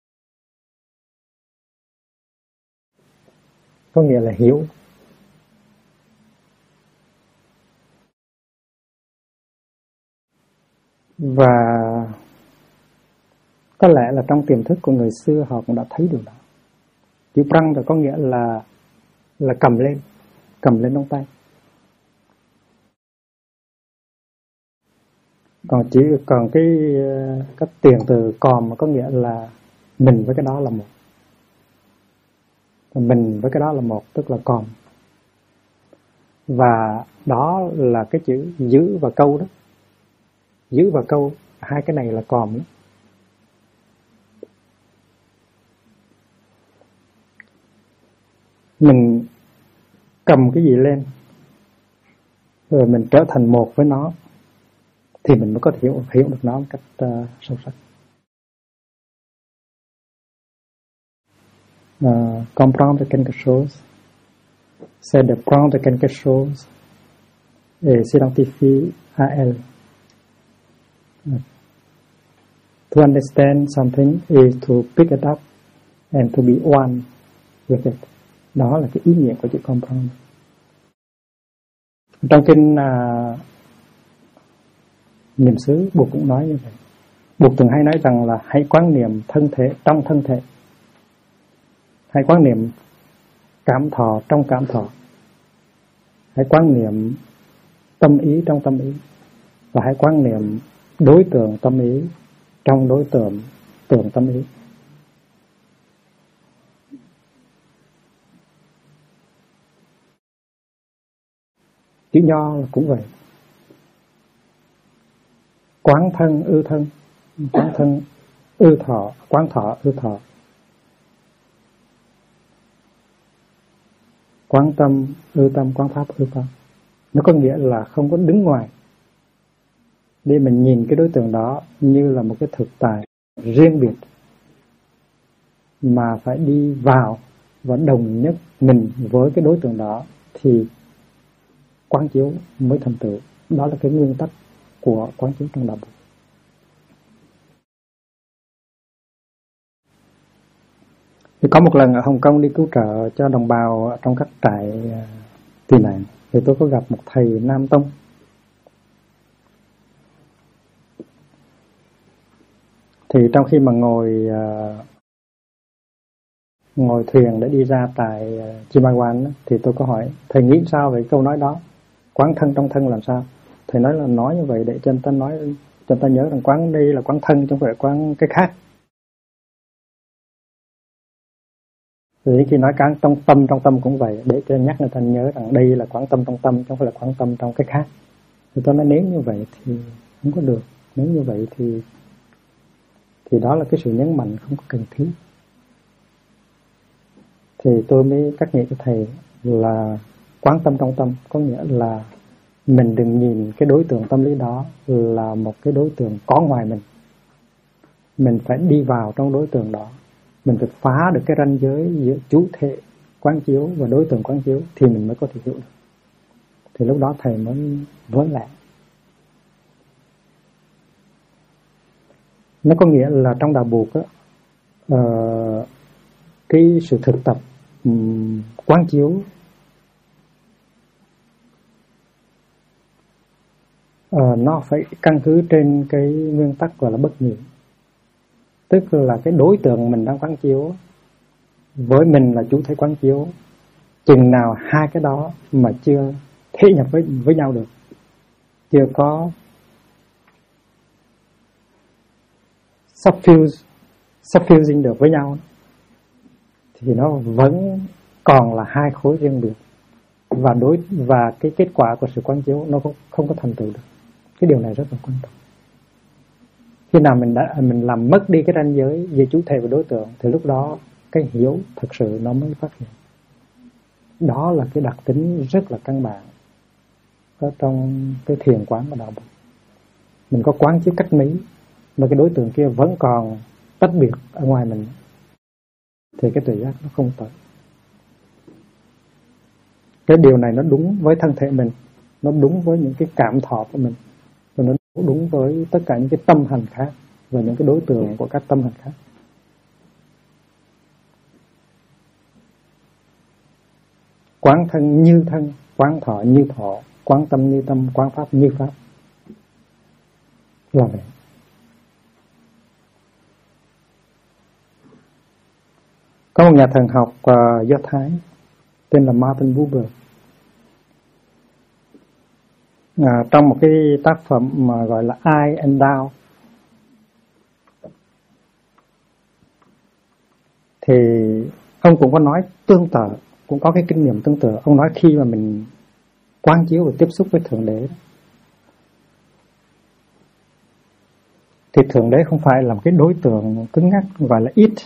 có nghĩa là hiểu. Và có lẽ là trong tiềm thức của người xưa họ cũng đã thấy điều đó. Chữ prendre có nghĩa là cầm lên trong tay. Còn cái tiền từ còm có nghĩa là mình với cái đó là một. Mình với cái đó là một, tức là còm. Và đó là cái chữ giữ và câu đó. Giữ và câu, hai cái này là còm đó. Mình cầm cái gì lên rồi mình trở thành một với nó thì mình mới có thể hiểu được nó một cách sâu sắc. Comprendre quelque chose, c'est de prendre quelque chose et s'identifier à elle. To understand something is to pick it up and to be one with it. Đó là cái ý nghĩa của chữ comprendre. Trong kinh Niệm xứ Buddha cũng nói như vậy. Buddha từng hay nói rằng là hãy quán niệm thân thể trong thân thể, hãy quán niệm cảm thọ trong cảm thọ, hãy quán niệm tâm ý trong tâm ý, và hãy quán niệm đối tượng tâm ý trong đối tượng tâm ý. Chữ Nho cũng vậy. Quán thân ư thân, quán thân ư thọ, quán thọ ư thọ, quán tâm ư tâm, quán pháp ư pháp. Nó có nghĩa là không có đứng ngoài để mình nhìn cái đối tượng đó như là một cái thực tại riêng biệt, mà phải đi vào và đồng nhất mình với cái đối tượng đó thì quán chiếu mới thành tựu. Đó là cái nguyên tắc của quán chiếu trong đạo Phật. Thì có một lần ở Hồng Kông đi cứu trợ cho đồng bào trong các trại tị nạn, thì tôi có gặp một thầy Nam Tông. Thì trong khi mà ngồi thuyền để đi ra tại Chimawan, thì tôi có hỏi thầy nghĩ sao về câu nói đó, quán thân trong thân làm sao? Thầy nói là nói như vậy để cho người ta nhớ rằng quán đây là quán thân chứ không phải quán cái khác. Vì khi nói quán trong tâm cũng vậy, để cho nhắc người ta nhớ rằng đây là quán tâm trong tâm chứ không phải là quán tâm trong cái khác. Thì tôi nói nếu như vậy thì không có được, nếu như vậy thì đó là cái sự nhấn mạnh không có cần thiết. Thì tôi mới cắt nghĩa cho thầy là quán tâm trong tâm có nghĩa là mình đừng nhìn cái đối tượng tâm lý đó là một cái đối tượng có ngoài mình. Mình phải đi vào trong đối tượng đó, mình phải phá được cái ranh giới giữa chủ thể quán chiếu và đối tượng quán chiếu thì mình mới có thể hiểu được. Thì lúc đó thầy mới vỡ lẽ. Nó có nghĩa là trong đạo Buddha cái sự thực tập quán chiếu nó phải căn cứ trên cái nguyên tắc gọi là bất nhị. Tức là cái đối tượng mình đang quán chiếu với mình là chủ thể quán chiếu, chừng nào hai cái đó mà chưa thể nhập với nhau được, chưa có suffusing được với nhau, thì nó vẫn còn là hai khối riêng biệt, và cái kết quả của sự quán chiếu nó không có thành tựu được. Cái điều này rất là quan trọng. Khi nào mình làm mất đi cái ranh giới giữa chủ thể và đối tượng thì lúc đó cái hiểu thực sự nó mới phát hiện. Đó là cái đặc tính rất là căn bản ở trong cái thiền quán của đạo Phật. Mình có quán chiếu cách mấy mà cái đối tượng kia vẫn còn tách biệt ở ngoài mình thì cái tuệ giác nó không tới. Cái điều này nó đúng với thân thể mình, nó đúng với những cái cảm thọ của mình, và nó đúng với tất cả những cái tâm hành khác và những cái đối tượng của các tâm hành khác. Quán thân như thân, quán thọ như thọ, quán tâm như tâm, quán pháp như pháp. Là vậy. Có một nhà thần học Do Thái tên là Martin Buber. Trong một cái tác phẩm mà gọi là I and Thou, thì ông cũng có nói tương tự, cũng có cái kinh nghiệm tương tự. Ông nói khi mà mình quán chiếu và tiếp xúc với Thượng Đế thì Thượng Đế không phải là một cái đối tượng cứng nhắc gọi là it,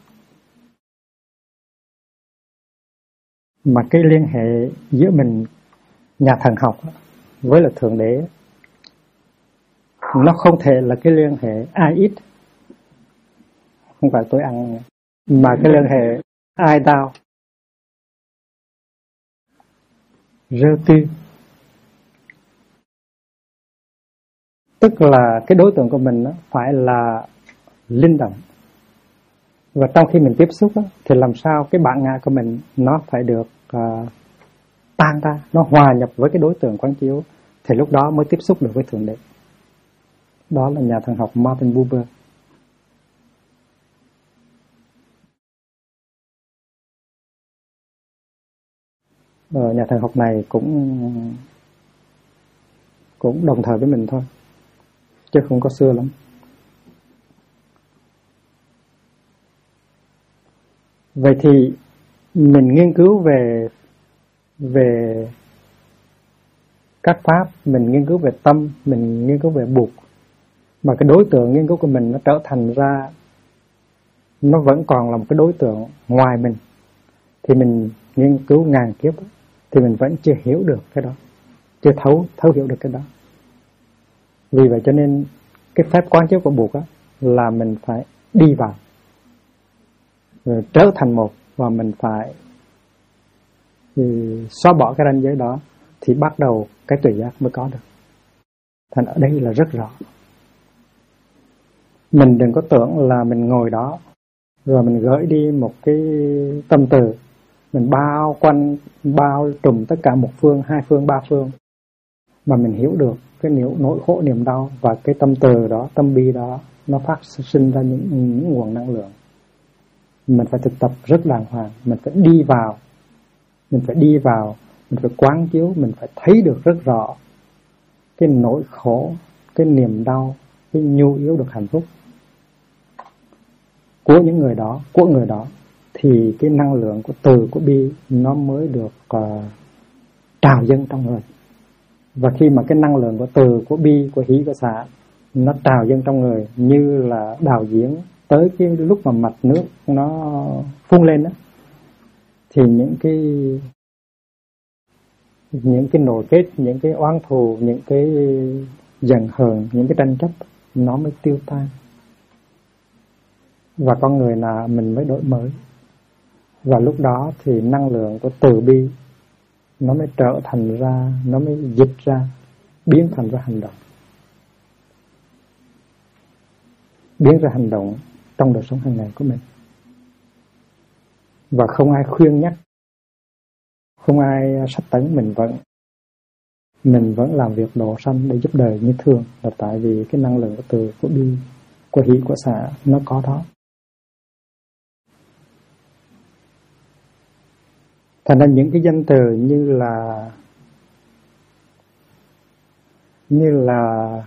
mà cái liên hệ giữa mình, nhà thần học, với là Thượng Đế, nó không thể là cái liên hệ I ít, không phải tôi ăn, mà cái liên hệ I thou, rơ tư. Tức là cái đối tượng của mình phải là linh động, và trong khi mình tiếp xúc thì làm sao cái bản ngã của mình nó phải được tan ra, nó hòa nhập với cái đối tượng quán chiếu, thì lúc đó mới tiếp xúc được với Thượng Đế. Đó là nhà thần học Martin Buber. Nhà thần học này cũng đồng thời với mình thôi, chứ không có xưa lắm. Vậy thì mình nghiên cứu về các pháp, mình nghiên cứu về tâm, mình nghiên cứu về buộc, mà cái đối tượng nghiên cứu của mình nó trở thành ra nó vẫn còn là một cái đối tượng ngoài mình, thì mình nghiên cứu ngàn kiếp thì mình vẫn chưa hiểu được cái đó, chưa thấu hiểu được cái đó. Vì vậy cho nên cái phép quán chiếu của buộc là mình phải đi vào, rồi trở thành một, và mình phải xóa bỏ cái ranh giới đó, thì bắt đầu cái tuệ giác mới có được. Thành ở đây là rất rõ. Mình đừng có tưởng là mình ngồi đó rồi mình gửi đi một cái tâm từ, mình bao trùm tất cả một phương, hai phương, ba phương, mà mình hiểu được cái nỗi khổ niềm đau, và cái tâm từ đó, tâm bi đó nó phát sinh ra những nguồn năng lượng. Mình phải thực tập rất đàng hoàng, mình phải đi vào, mình phải quán chiếu, mình phải thấy được rất rõ cái nỗi khổ, cái niềm đau, cái nhu yếu được hạnh phúc của những người đó, của người đó, thì cái năng lượng của từ, của bi nó mới được trào dâng trong người. Và khi mà cái năng lượng của từ, của bi, của hỷ, của xả nó trào dâng trong người, như là đào giếng tới cái lúc mà mặt nước nó phun lên đó, thì những cái nổi kết, những cái oán thù, những cái giận hờn, những cái tranh chấp nó mới tiêu tan, và con người là mình mới đổi mới. Và lúc đó thì năng lượng của từ bi nó mới trở thành ra, nó mới dịch ra, biến thành ra hành động, biến ra hành động trong đời sống hàng ngày của mình. Và không ai khuyên nhắc, không ai sách tấn, mình vẫn làm việc độ sanh để giúp đời như thường, là tại vì cái năng lượng của từ, của bi, của hỷ, của xả nó có đó. Thành ra những cái danh từ như là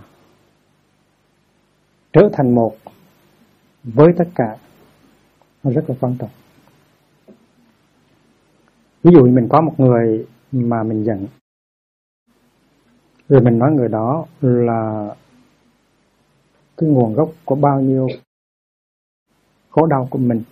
trở thành một với tất cả, nó rất là quan trọng. Ví dụ như mình có một người mà mình giận, rồi mình nói người đó là cái nguồn gốc của bao nhiêu khổ đau của mình.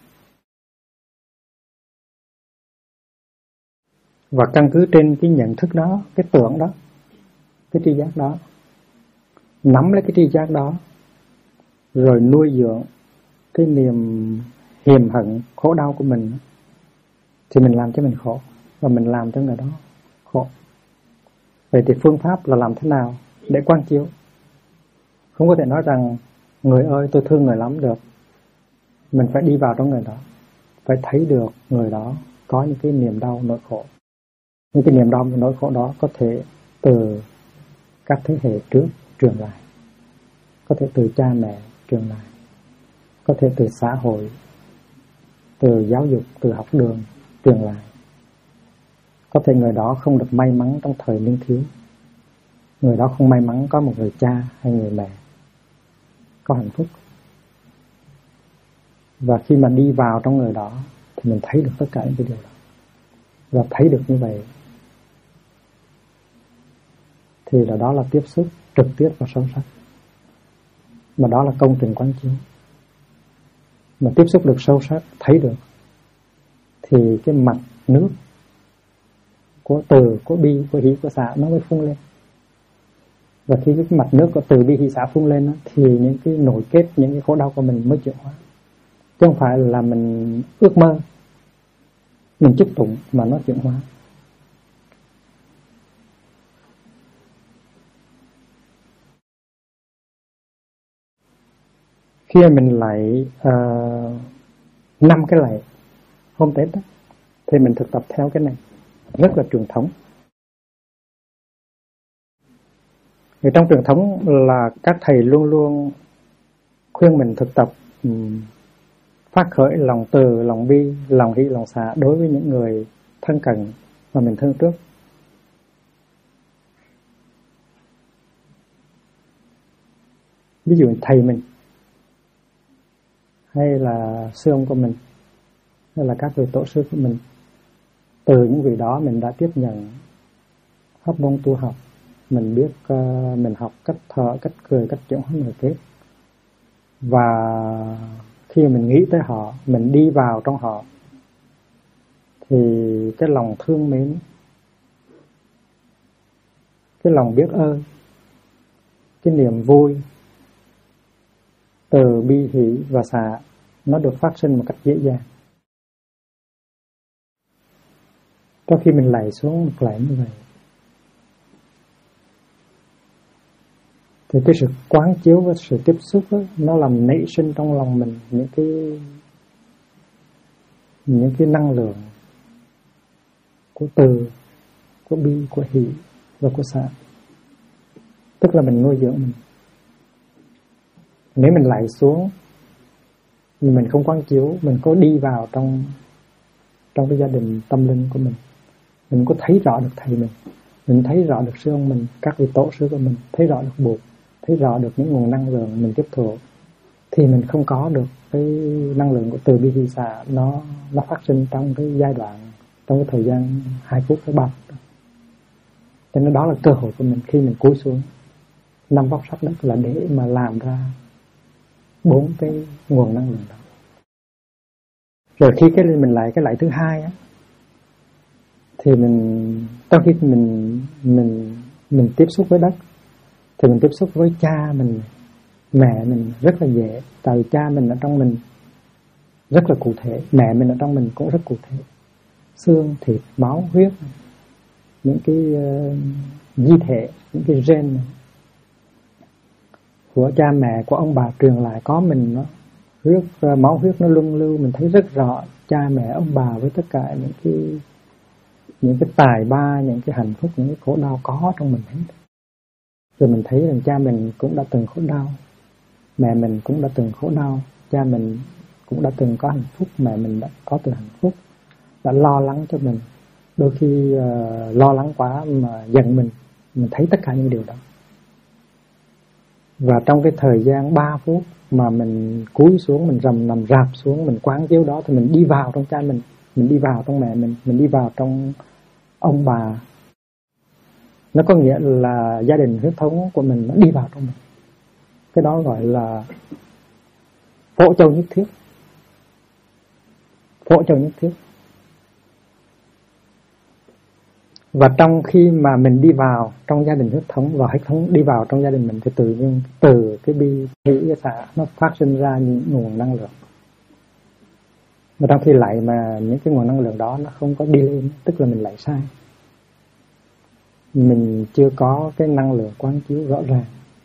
Và căn cứ trên cái nhận thức đó, cái tưởng đó, cái tri giác đó, nắm lấy cái tri giác đó, rồi nuôi dưỡng cái niềm hiềm hận, khổ đau của mình, thì mình làm cho mình khổ, và mình làm cho người đó khổ. Vậy thì phương pháp là làm thế nào để quán chiếu? Không có thể nói rằng người ơi tôi thương người lắm được. Mình phải đi vào trong người đó, phải thấy được người đó có những cái niềm đau, nỗi khổ. Những cái niềm đau, nỗi khổ đó có thể từ các thế hệ trước truyền lại, có thể từ cha mẹ truyền lại, có thể từ xã hội, từ giáo dục, từ học đường truyền lại. Có thể người đó không được may mắn trong thời niên thiếu, người đó không may mắn có một người cha hay người mẹ có hạnh phúc. Và khi mà đi vào trong người đó thì mình thấy được tất cả những cái điều đó. Và thấy được như vậy thì đó là tiếp xúc trực tiếp và sâu sắc, mà đó là công trình quán chiếu. Mà tiếp xúc được sâu sắc, thấy được, thì cái mặt nước của từ, của bi, của hỷ, của xả nó mới phun lên. Và khi cái mặt nước của từ bi hỷ xả phun lên thì những cái nổi kết, những cái khổ đau của mình mới chuyển hóa. Chứ không phải là mình ước mơ, mình chúc tụng mà nó chuyển hóa. Khi mình lạy 5 cái lạy hôm Tết đó, thì mình thực tập theo cái này, rất là truyền thống. Thì trong truyền thống là các thầy luôn luôn khuyên mình thực tập phát khởi lòng từ, lòng bi, lòng hỷ, lòng xả đối với những người thân cận mà mình thương trước. Ví dụ thầy mình, hay là sư ông của mình, hay là các vị tổ sư của mình, từ những vị đó mình đã tiếp nhận pháp môn tu học. Mình biết mình học cách thở, cách cười, cách chuyển hóa nội kết. Và khi mình nghĩ tới họ, mình đi vào trong họ, thì cái lòng thương mến, cái lòng biết ơn, cái niềm vui, từ bi hỷ và xả, nó được phát sinh một cách dễ dàng. Trong khi mình lạy xuống một lạy như vậy, thì cái sự quán chiếu với sự tiếp xúc đó, nó làm nảy sinh trong lòng mình những cái năng lượng của từ, của bi, của hỷ và của xả. Tức là mình nuôi dưỡng mình. Nếu mình lạy xuống, mình không quán chiếu, mình có đi vào trong cái gia đình tâm linh của mình có thấy rõ được thầy mình thấy rõ được sư ông mình, các vị tổ sư của mình, thấy rõ được Bụt, thấy rõ được những nguồn năng lượng mình tiếp thụ, thì mình không có được cái năng lượng của từ bi hỷ xả nó phát sinh trong cái giai đoạn, trong cái thời gian 2 phút tới 3 phút. Cho nên đó là cơ hội của mình khi mình cúi xuống 5 vóc sắc đất, là để mà làm ra 4 cái nguồn năng lượng đó. Rồi khi mình lại cái lạy thứ hai á, thì trong khi mình tiếp xúc với đất, thì mình tiếp xúc với cha mình, mẹ mình rất là dễ. Tại vì cha mình ở trong mình rất là cụ thể, mẹ mình ở trong mình cũng rất cụ thể. Xương, thịt, máu, huyết, những cái di thể, những cái gen này của cha mẹ, của ông bà truyền lại có mình, nó huyết, máu huyết nó luân lưu. Mình thấy rất rõ cha mẹ, ông bà với tất cả những cái tài ba, những cái hạnh phúc, những cái khổ đau có trong mình hết. Rồi mình thấy rằng cha mình cũng đã từng khổ đau, mẹ mình cũng đã từng khổ đau, cha mình cũng đã từng có hạnh phúc, mẹ mình đã có từng hạnh phúc, đã lo lắng cho mình. Đôi khi lo lắng quá mà giận mình thấy tất cả những điều đó. Và trong cái thời gian 3 phút mà mình cúi xuống, mình nằm rạp xuống, mình quán chiếu đó, thì mình đi vào trong cha mình đi vào trong mẹ mình đi vào trong ông bà. Nó có nghĩa là gia đình huyết thống của mình nó đi vào trong mình. Cái đó gọi là phổ châu nhất thiết. Phổ châu nhất thiết. Và trong khi mà mình đi vào trong gia đình huyết thống, và huyết thống đi vào trong gia đình mình, thì tự nhiên từ cái bi hỷ cái xả nó phát sinh ra những nguồn năng lượng. Mà trong khi lạy mà những cái nguồn năng lượng đó nó không có đi lên, tức là mình lạy sai, mình chưa có cái năng lượng quán chiếu rõ ràng.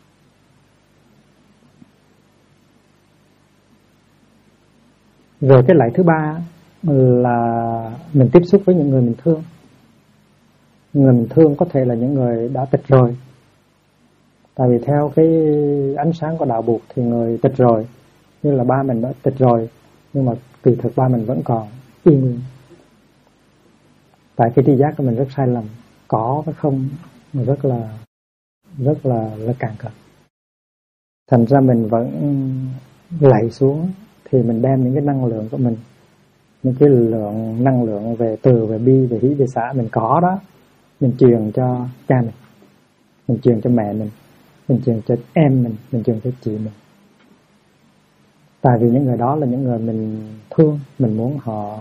Rồi cái lạy thứ ba là mình tiếp xúc với những người mình thương. Người mình thương có thể là những người đã tịch rồi. Tại vì theo cái ánh sáng của đạo Bụt thì người tịch rồi, như là ba mình đã tịch rồi, nhưng mà kỳ thực ba mình vẫn còn y nguyên. Tại cái tri giác của mình rất sai lầm, có với không mà rất là cạn cợt. Thành ra mình vẫn lạy xuống, thì mình đem những cái năng lượng của mình, những cái lượng năng lượng về từ, về bi, về hỷ, về xả mình có đó, mình truyền cho cha mình truyền cho mẹ mình truyền cho em mình truyền cho chị mình. Tại vì những người đó là những người mình thương, mình muốn họ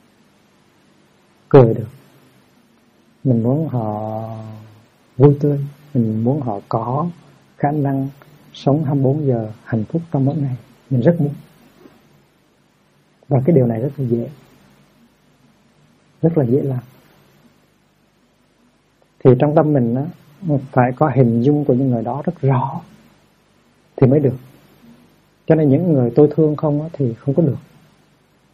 cười được, mình muốn họ vui tươi, mình muốn họ có khả năng sống 24 giờ hạnh phúc trong mỗi ngày. Mình rất muốn. Và cái điều này rất là dễ làm. Thì trong tâm mình á, phải có hình dung của những người đó rất rõ thì mới được. Cho nên những người tôi thương không á, thì không có được.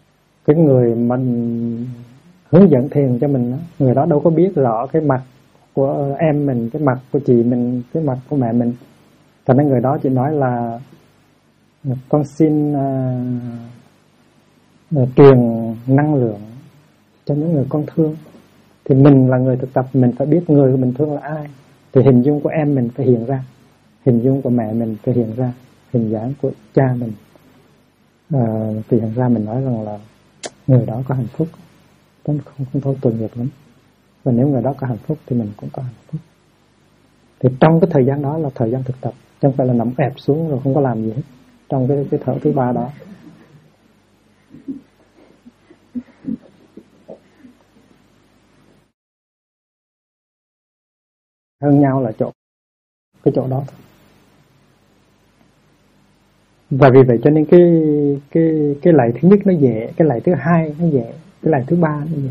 Cái người mà hướng dẫn thiền cho mình á, người đó đâu có biết rõ cái mặt của em mình, cái mặt của chị mình, cái mặt của mẹ mình. Thành ra người đó chỉ nói là con xin truyền năng lượng cho những người con thương. Thì mình là người thực tập, mình phải biết người của mình thương là ai. Thì hình dung của em mình phải hiện ra, hình dung của mẹ mình phải hiện ra, hình dáng của cha mình thì hiện ra. Mình nói rằng là người đó có hạnh phúc, không thôi tội nghiệp lắm. Và nếu người đó có hạnh phúc thì mình cũng có hạnh phúc. Thì trong cái thời gian đó là thời gian thực tập, chứ không phải là nằm ẹp xuống rồi không có làm gì hết trong cái thở thứ ba đó. Hơn nhau là cái chỗ đó thôi. Và vì vậy cho nên cái lạy thứ nhất nó dễ, cái lạy thứ hai nó dễ, cái lạy thứ ba nó dễ.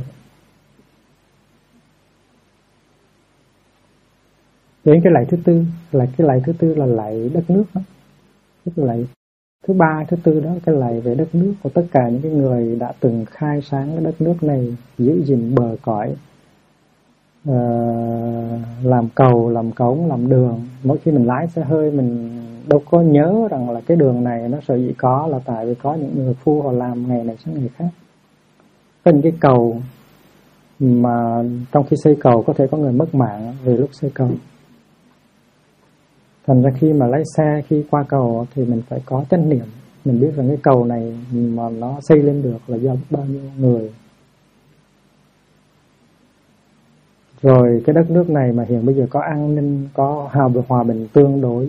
Đến cái lạy thứ tư là cái lạy thứ tư là lạy đất nước đó. Cái lạy thứ ba, thứ tư đó, cái lạy về đất nước của tất cả những cái người đã từng khai sáng cái đất nước này, giữ gìn bờ cõi, làm cầu, làm cống, làm đường. Mỗi khi mình lái xe hơi mình đâu có nhớ rằng là cái đường này nó sở dĩ có là tại vì có những người phu họ làm ngày này sang ngày khác. Có những cái cầu mà trong khi xây cầu có thể có người mất mạng vì lúc xây cầu. Thành ra khi mà lái xe, khi qua cầu thì mình phải có chánh niệm. Mình biết rằng cái cầu này mà nó xây lên được là do bao nhiêu người. Rồi cái đất nước này mà hiện bây giờ có an ninh, có hòa bình tương đối,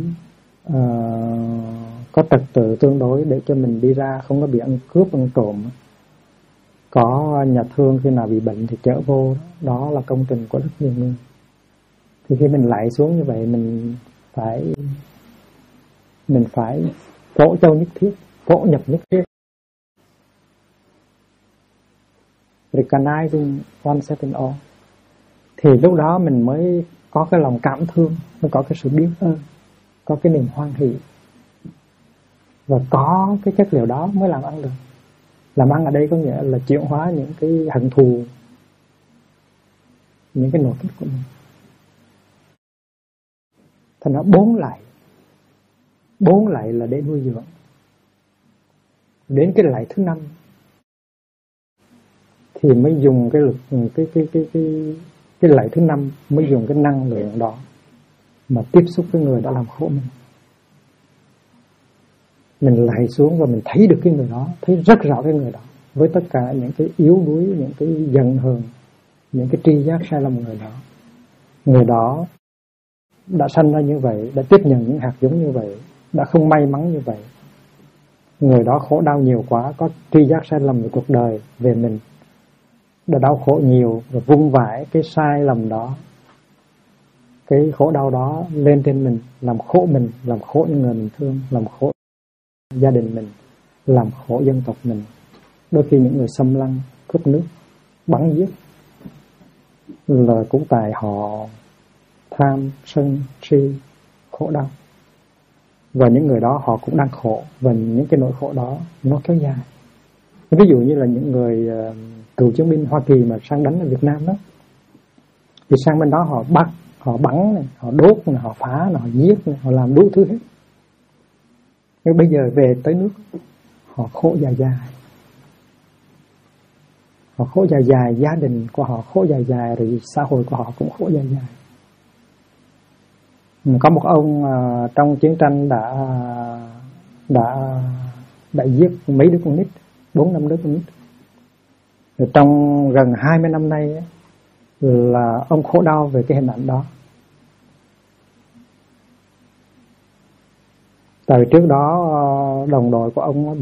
có trật tự tương đối để cho mình đi ra không có bị ăn cướp, ăn trộm. Có nhà thương khi nào bị bệnh thì chở vô. Đó là công trình của rất nhiều người. Thì khi mình lại xuống như vậy mình phải phổ châu nhất thiết, phổ nhập nhất thiết. Recognizing oneself in all. Thì lúc đó mình mới có cái lòng cảm thương, mới có cái sự biết ơn, có cái niềm hoan hỷ. Và có cái chất liệu đó mới làm ăn được. Làm ăn ở đây có nghĩa là chuyển hóa những cái hận thù, những cái nỗi kích của mình. Thành nó 4 lạy là để nuôi dưỡng. Đến cái lạy thứ 5 thì mới dùng cái lạy thứ 5 mới dùng cái năng lượng đó mà tiếp xúc với người đã làm khổ mình. Mình lạy xuống và mình thấy được cái người đó, thấy rất rõ cái người đó, với tất cả những cái yếu đuối, những cái giận hờn, những cái tri giác sai lầm người đó. Người đó đã sanh ra như vậy, đã tiếp nhận những hạt giống như vậy, đã không may mắn như vậy. Người đó khổ đau nhiều quá, có tri giác sai lầm về cuộc đời, về mình, đã đau khổ nhiều và vung vãi cái sai lầm đó, cái khổ đau đó lên trên mình, làm khổ mình, làm khổ những người mình thương, làm khổ gia đình mình, làm khổ dân tộc mình. Đôi khi những người xâm lăng, cướp nước, bắn giết là cũng tại họ tham, sân, si, khổ đau. Và những người đó họ cũng đang khổ, và những cái nỗi khổ đó nó kéo dài. Ví dụ như là những người cựu chiến binh Hoa Kỳ mà sang đánh ở Việt Nam đó, thì sang bên đó họ bắt, họ bắn này, họ đốt này, họ phá này, họ giết này, họ làm đủ thứ hết. Nhưng bây giờ về tới nước họ khổ dài dài, họ khổ dài dài, gia đình của họ khổ dài dài, rồi xã hội của họ cũng khổ dài dài. Có một ông trong chiến tranh đã giết mấy đứa con nít, 4-5 đứa con nít. Rồi trong gần 20 năm nay là ông khổ đau về cái hình ảnh đó. Tại trước đó đồng đội của ông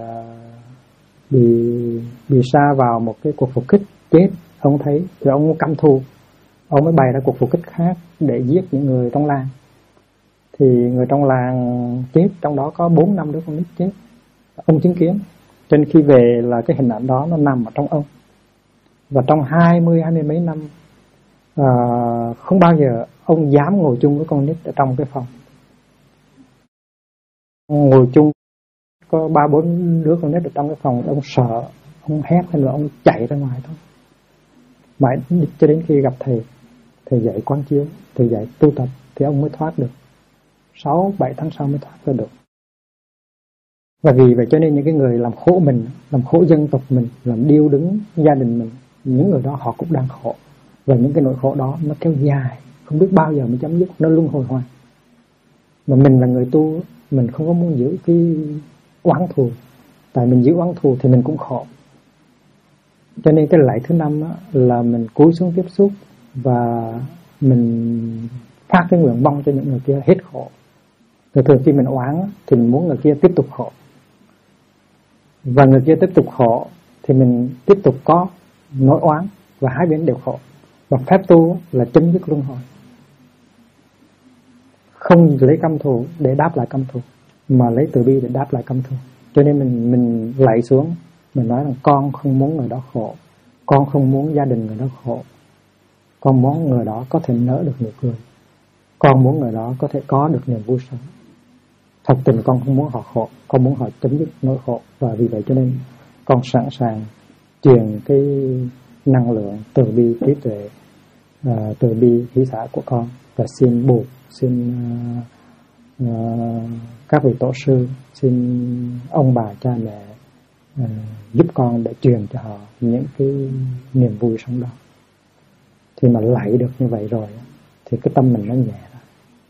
bị sa vào một cái cuộc phục kích chết, ông thấy, rồi ông căm thù, ông mới bày ra cuộc phục kích khác để giết những người trong làng. Thì người trong làng chết, trong đó có 4-5 đứa con nít chết, ông chứng kiến. Cho nên khi về là cái hình ảnh đó nó nằm ở trong ông. Và trong 20 mấy năm không bao giờ ông dám ngồi chung với con nít ở trong cái phòng. Ngồi chung có 3-4 đứa con nít ở trong cái phòng, ông sợ, ông hét hay là ông chạy ra ngoài thôi. Mãi cho đến khi gặp thầy thầy dạy quán chiếu, thầy dạy tu tập thì ông mới thoát được. 6-7 tháng sau mới thoát ra được. Và vì vậy cho nên những cái người làm khổ mình, làm khổ dân tộc mình, làm điêu đứng gia đình mình, những người đó họ cũng đang khổ. Và những cái nỗi khổ đó nó kéo dài, không biết bao giờ mới chấm dứt, nó luân hồi hoài. Mà mình là người tu, mình không có muốn giữ cái oán thù. Tại mình giữ oán thù thì mình cũng khổ. Cho nên cái lạy thứ 5 là mình cúi xuống tiếp xúc và mình phát cái nguyện mong cho những người kia hết khổ. Thường khi mình oán thì mình muốn người kia tiếp tục khổ. Và người kia tiếp tục khổ thì mình tiếp tục có nỗi oán và hai bên đều khổ. Và phép tu là chấm dứt luân hồi. Không lấy căm thù để đáp lại căm thù, mà lấy từ bi để đáp lại căm thù. Cho nên mình lạy xuống, mình nói rằng con không muốn người đó khổ, con không muốn gia đình người đó khổ, con muốn người đó có thể nở được nụ cười, con muốn người đó có thể có được niềm vui sống. Thật tình con không muốn họ khổ, con muốn họ chấm dứt nỗi khổ. Và vì vậy cho nên con sẵn sàng truyền cái năng lượng từ bi trí tuệ, từ bi hỷ xả của con. Và xin Bụt, xin các vị tổ sư, xin ông bà cha mẹ giúp con để truyền cho họ những cái niềm vui sống đó. Thì mà lạy được như vậy rồi thì cái tâm mình nó nhẹ rồi.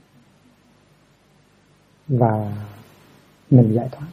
Và mình giải thoát.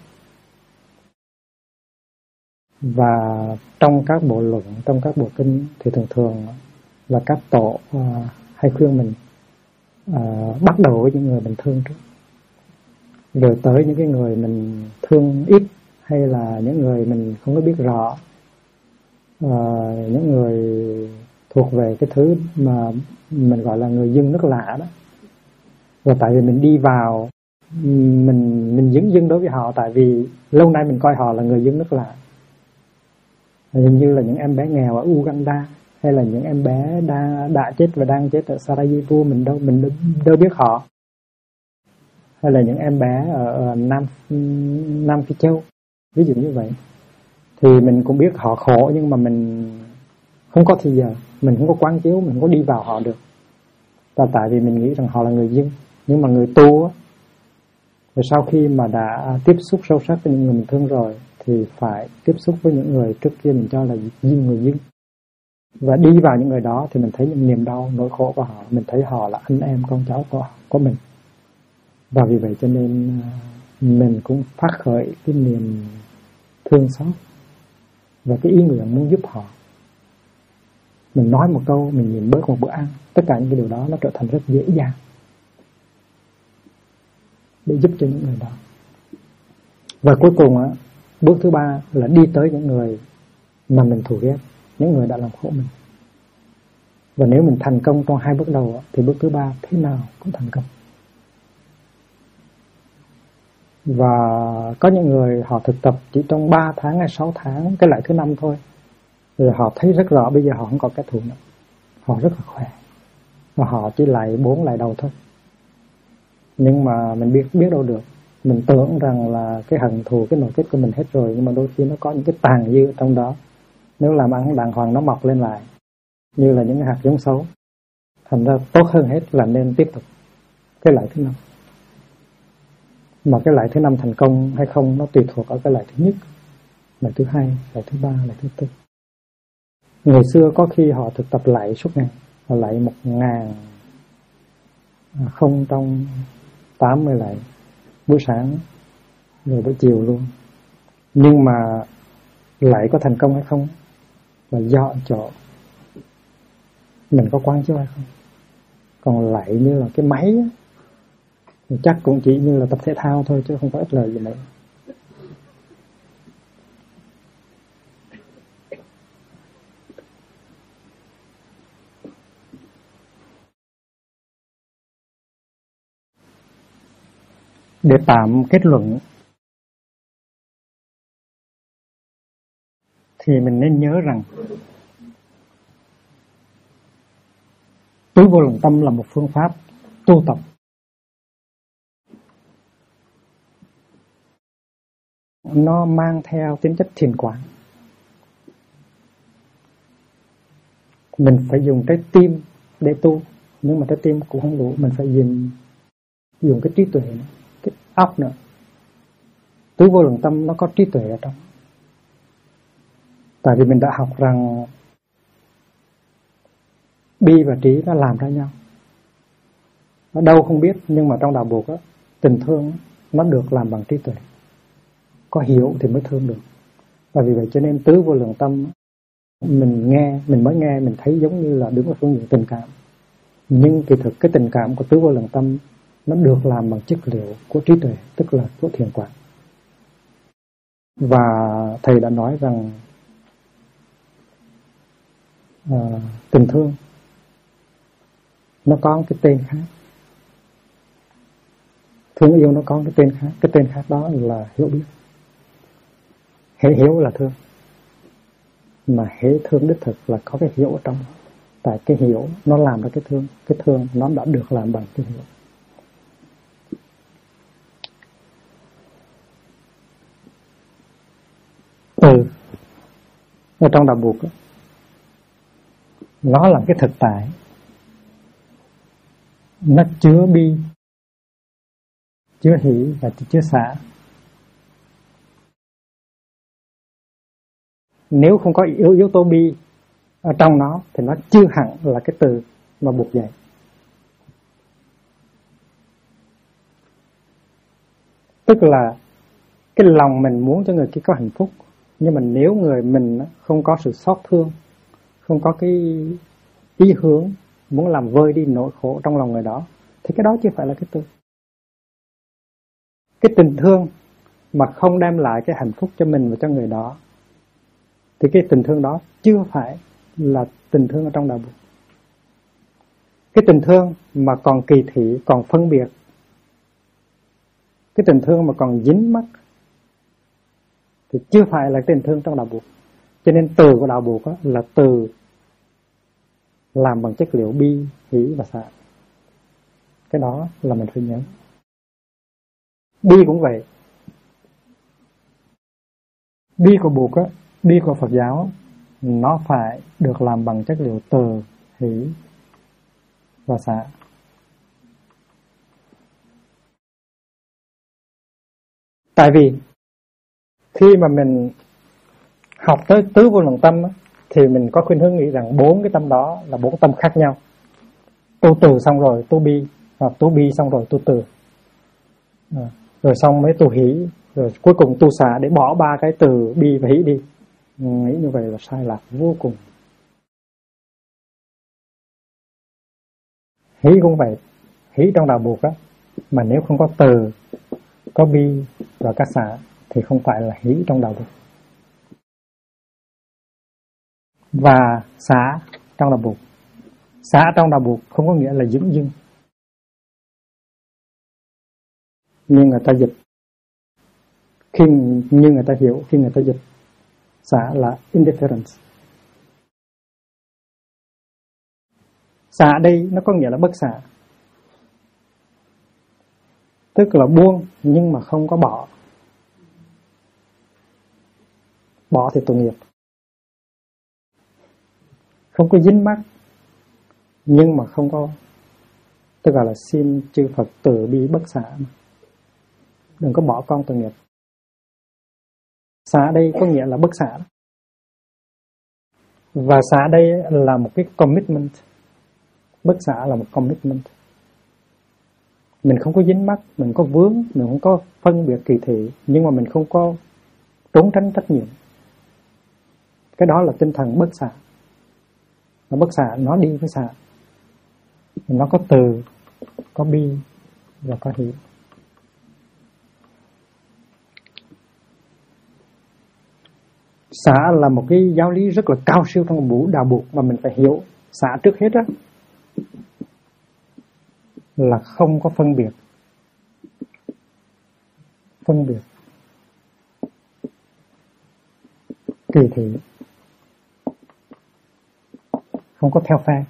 Và trong các bộ luận, trong các bộ kinh thì thường là các tổ hay khuyên mình bắt đầu với những người mình thương trước, rồi tới những cái người mình thương ít, hay là những người mình không có biết rõ, những người thuộc về cái thứ mà mình gọi là người dân nước lạ đó. Và tại vì mình đi vào, mình dấn dân đối với họ, tại vì lâu nay mình coi họ là người dân nước lạ. Hình như là những em bé nghèo ở Uganda, hay là những em bé đã chết và đang chết ở Sarajevo, mình đâu biết họ. Hay là những em bé ở Nam Phi Châu, ví dụ như vậy. Thì mình cũng biết họ khổ, nhưng mà mình không có thời giờ, mình không có quán chiếu, mình không có đi vào họ được. Và tại vì mình nghĩ rằng họ là người dân. Nhưng mà người tu á, rồi sau khi mà đã tiếp xúc sâu sắc với những người mình thương rồi, thì phải tiếp xúc với những người trước kia mình cho là người dân. Và đi vào những người đó thì mình thấy những niềm đau, nỗi khổ của họ, mình thấy họ là anh em con cháu của mình. Và vì vậy cho nên mình cũng phát khởi cái niềm thương xót và cái ý nguyện muốn giúp họ. Mình nói một câu, mình nhìn bớt một bữa ăn, tất cả những cái điều đó nó trở thành rất dễ dàng để giúp cho những người đó. Và cuối cùng bước thứ 3 là đi tới những người mà mình thù ghét, những người đã làm khổ mình. Và nếu mình thành công trong 2 bước đầu thì bước thứ 3 thế nào cũng thành công. Và có những người họ thực tập chỉ trong 3 tháng hay 6 tháng cái lại thứ 5 thôi, rồi họ thấy rất rõ bây giờ họ không có kẻ thù nữa, họ rất là khỏe, và họ chỉ lại 4 lại đầu thôi. Nhưng mà mình biết đâu được, mình tưởng rằng là cái hận thù, cái nội kết của mình hết rồi, nhưng mà đôi khi nó có những cái tàn dư trong đó. Nếu làm ăn đàng hoàng nó mọc lên lại như là những cái hạt giống xấu. Thành ra tốt hơn hết là nên tiếp tục cái lại thứ 5. Mà cái lại thứ 5 thành công hay không nó tùy thuộc ở cái lại thứ nhất, lại thứ 2, lại thứ 3, lại thứ 4. Người xưa có khi họ thực tập lại suốt ngày, họ lại 1000 không trong 80 lại, buổi sáng rồi buổi chiều luôn. Nhưng mà lại có thành công hay không là do chỗ mình có quán chiếu hay không. Còn lại như là cái máy á, thì chắc cũng chỉ như là tập thể thao thôi, chứ không có ích lợi gì nữa. Để tạm kết luận thì mình nên nhớ rằng tứ vô lượng tâm là một phương pháp tu tập. Nó mang theo tính chất thiền quán. Mình phải dùng trái tim để tu, Nhưng mà trái tim cũng không đủ, mình phải dùng cái trí tuệ nữa, cái óc nữa. Tứ vô lượng tâm nó có trí tuệ ở trong. Tại vì mình đã học rằng bi và trí nó làm ra nhau. Ở đâu không biết, nhưng mà trong đạo Buộc á, tình thương nó được làm bằng trí tuệ. Có hiểu thì mới thương được. Và vì vậy cho nên tứ vô lượng tâm mình mới nghe mình thấy giống như là đứng ở phương diện tình cảm. Nhưng kỳ thực cái tình cảm của tứ vô lượng tâm nó được làm bằng chất liệu của trí tuệ, tức là của thiền quán. Và thầy đã nói rằng tình thương nó có cái tên khác, thương yêu nó có cái tên khác. Cái tên khác đó là hiểu biết. Hễ hiểu là thương, mà hễ thương đích thực là có cái hiểu ở trong đó. Tại cái hiểu nó làm ra cái thương nó đã được làm bằng cái hiểu. Từ ở trong đạo Buộc nó là cái thực tại, nó chứa bi, chứa hỷ và chứa xả. Nếu không có yếu tố bi ở trong nó thì nó chưa hẳn là cái từ mà Buộc dạy. Tức là cái lòng mình muốn cho người kia có hạnh phúc, nhưng mà nếu người mình không có sự xót thương, không có cái ý hướng muốn làm vơi đi nỗi khổ trong lòng người đó, thì cái đó chưa phải là cái từ. Cái tình thương mà không đem lại cái hạnh phúc cho mình và cho người đó, thì cái tình thương đó chưa phải là tình thương ở trong đạo Buộc. Cái tình thương mà còn kỳ thị, còn phân biệt, cái tình thương mà còn dính mắc thì chưa phải là tình thương trong đạo Buộc. Cho nên từ của đạo Buộc là từ làm bằng chất liệu bi, hỷ và xả. Cái đó là mình phải nhớ. Bi cũng vậy. Bi của Buộc bi của Phật giáo nó phải được làm bằng chất liệu từ, hỷ và xả. Tại vì khi mà mình học tới tứ vô lượng tâm thì mình có khuynh hướng nghĩ rằng 4 cái tâm đó là 4 tâm khác nhau. Tôi từ xong rồi tôi bi, hoặc tôi bi xong rồi tôi từ, rồi xong mới tôi hỷ, rồi cuối cùng tôi xả để bỏ 3 cái từ bi và hỷ đi. Nghĩ như vậy là sai lạc vô cùng. Hỷ cũng vậy. Hỷ trong đạo Buộc mà nếu không có từ, có bi và các xả thì không phải là hỷ trong đạo Buộc. Và xả trong đạo Buộc, xả trong đạo Buộc không có nghĩa là dửng dưng. Nhưng người ta dịch, như người ta hiểu khi người ta dịch xả là indifference. Xả đây nó có nghĩa là bất xả, tức là buông nhưng mà không có bỏ. Bỏ thì tội nghiệp. Không có dính mắc nhưng mà không có, tức là xin chư Phật từ bi bất xả. Đừng có bỏ con tội nghiệp. Xả đây có nghĩa là bất xả. Và xả đây là một cái commitment. Bất xả là một commitment. Mình không có dính mắc, mình có vướng, mình không có phân biệt kỳ thị, nhưng mà mình không có trốn tránh trách nhiệm. Cái đó là tinh thần bất xả. Nó bất xả, nó đi với xả. Nó có từ, có bi và có hỷ. Xả là một cái giáo lý rất là cao siêu trong đạo Buộc mà mình phải hiểu. Xả trước hết là không có phân biệt. Phân biệt, kỳ thị, không có theo phe,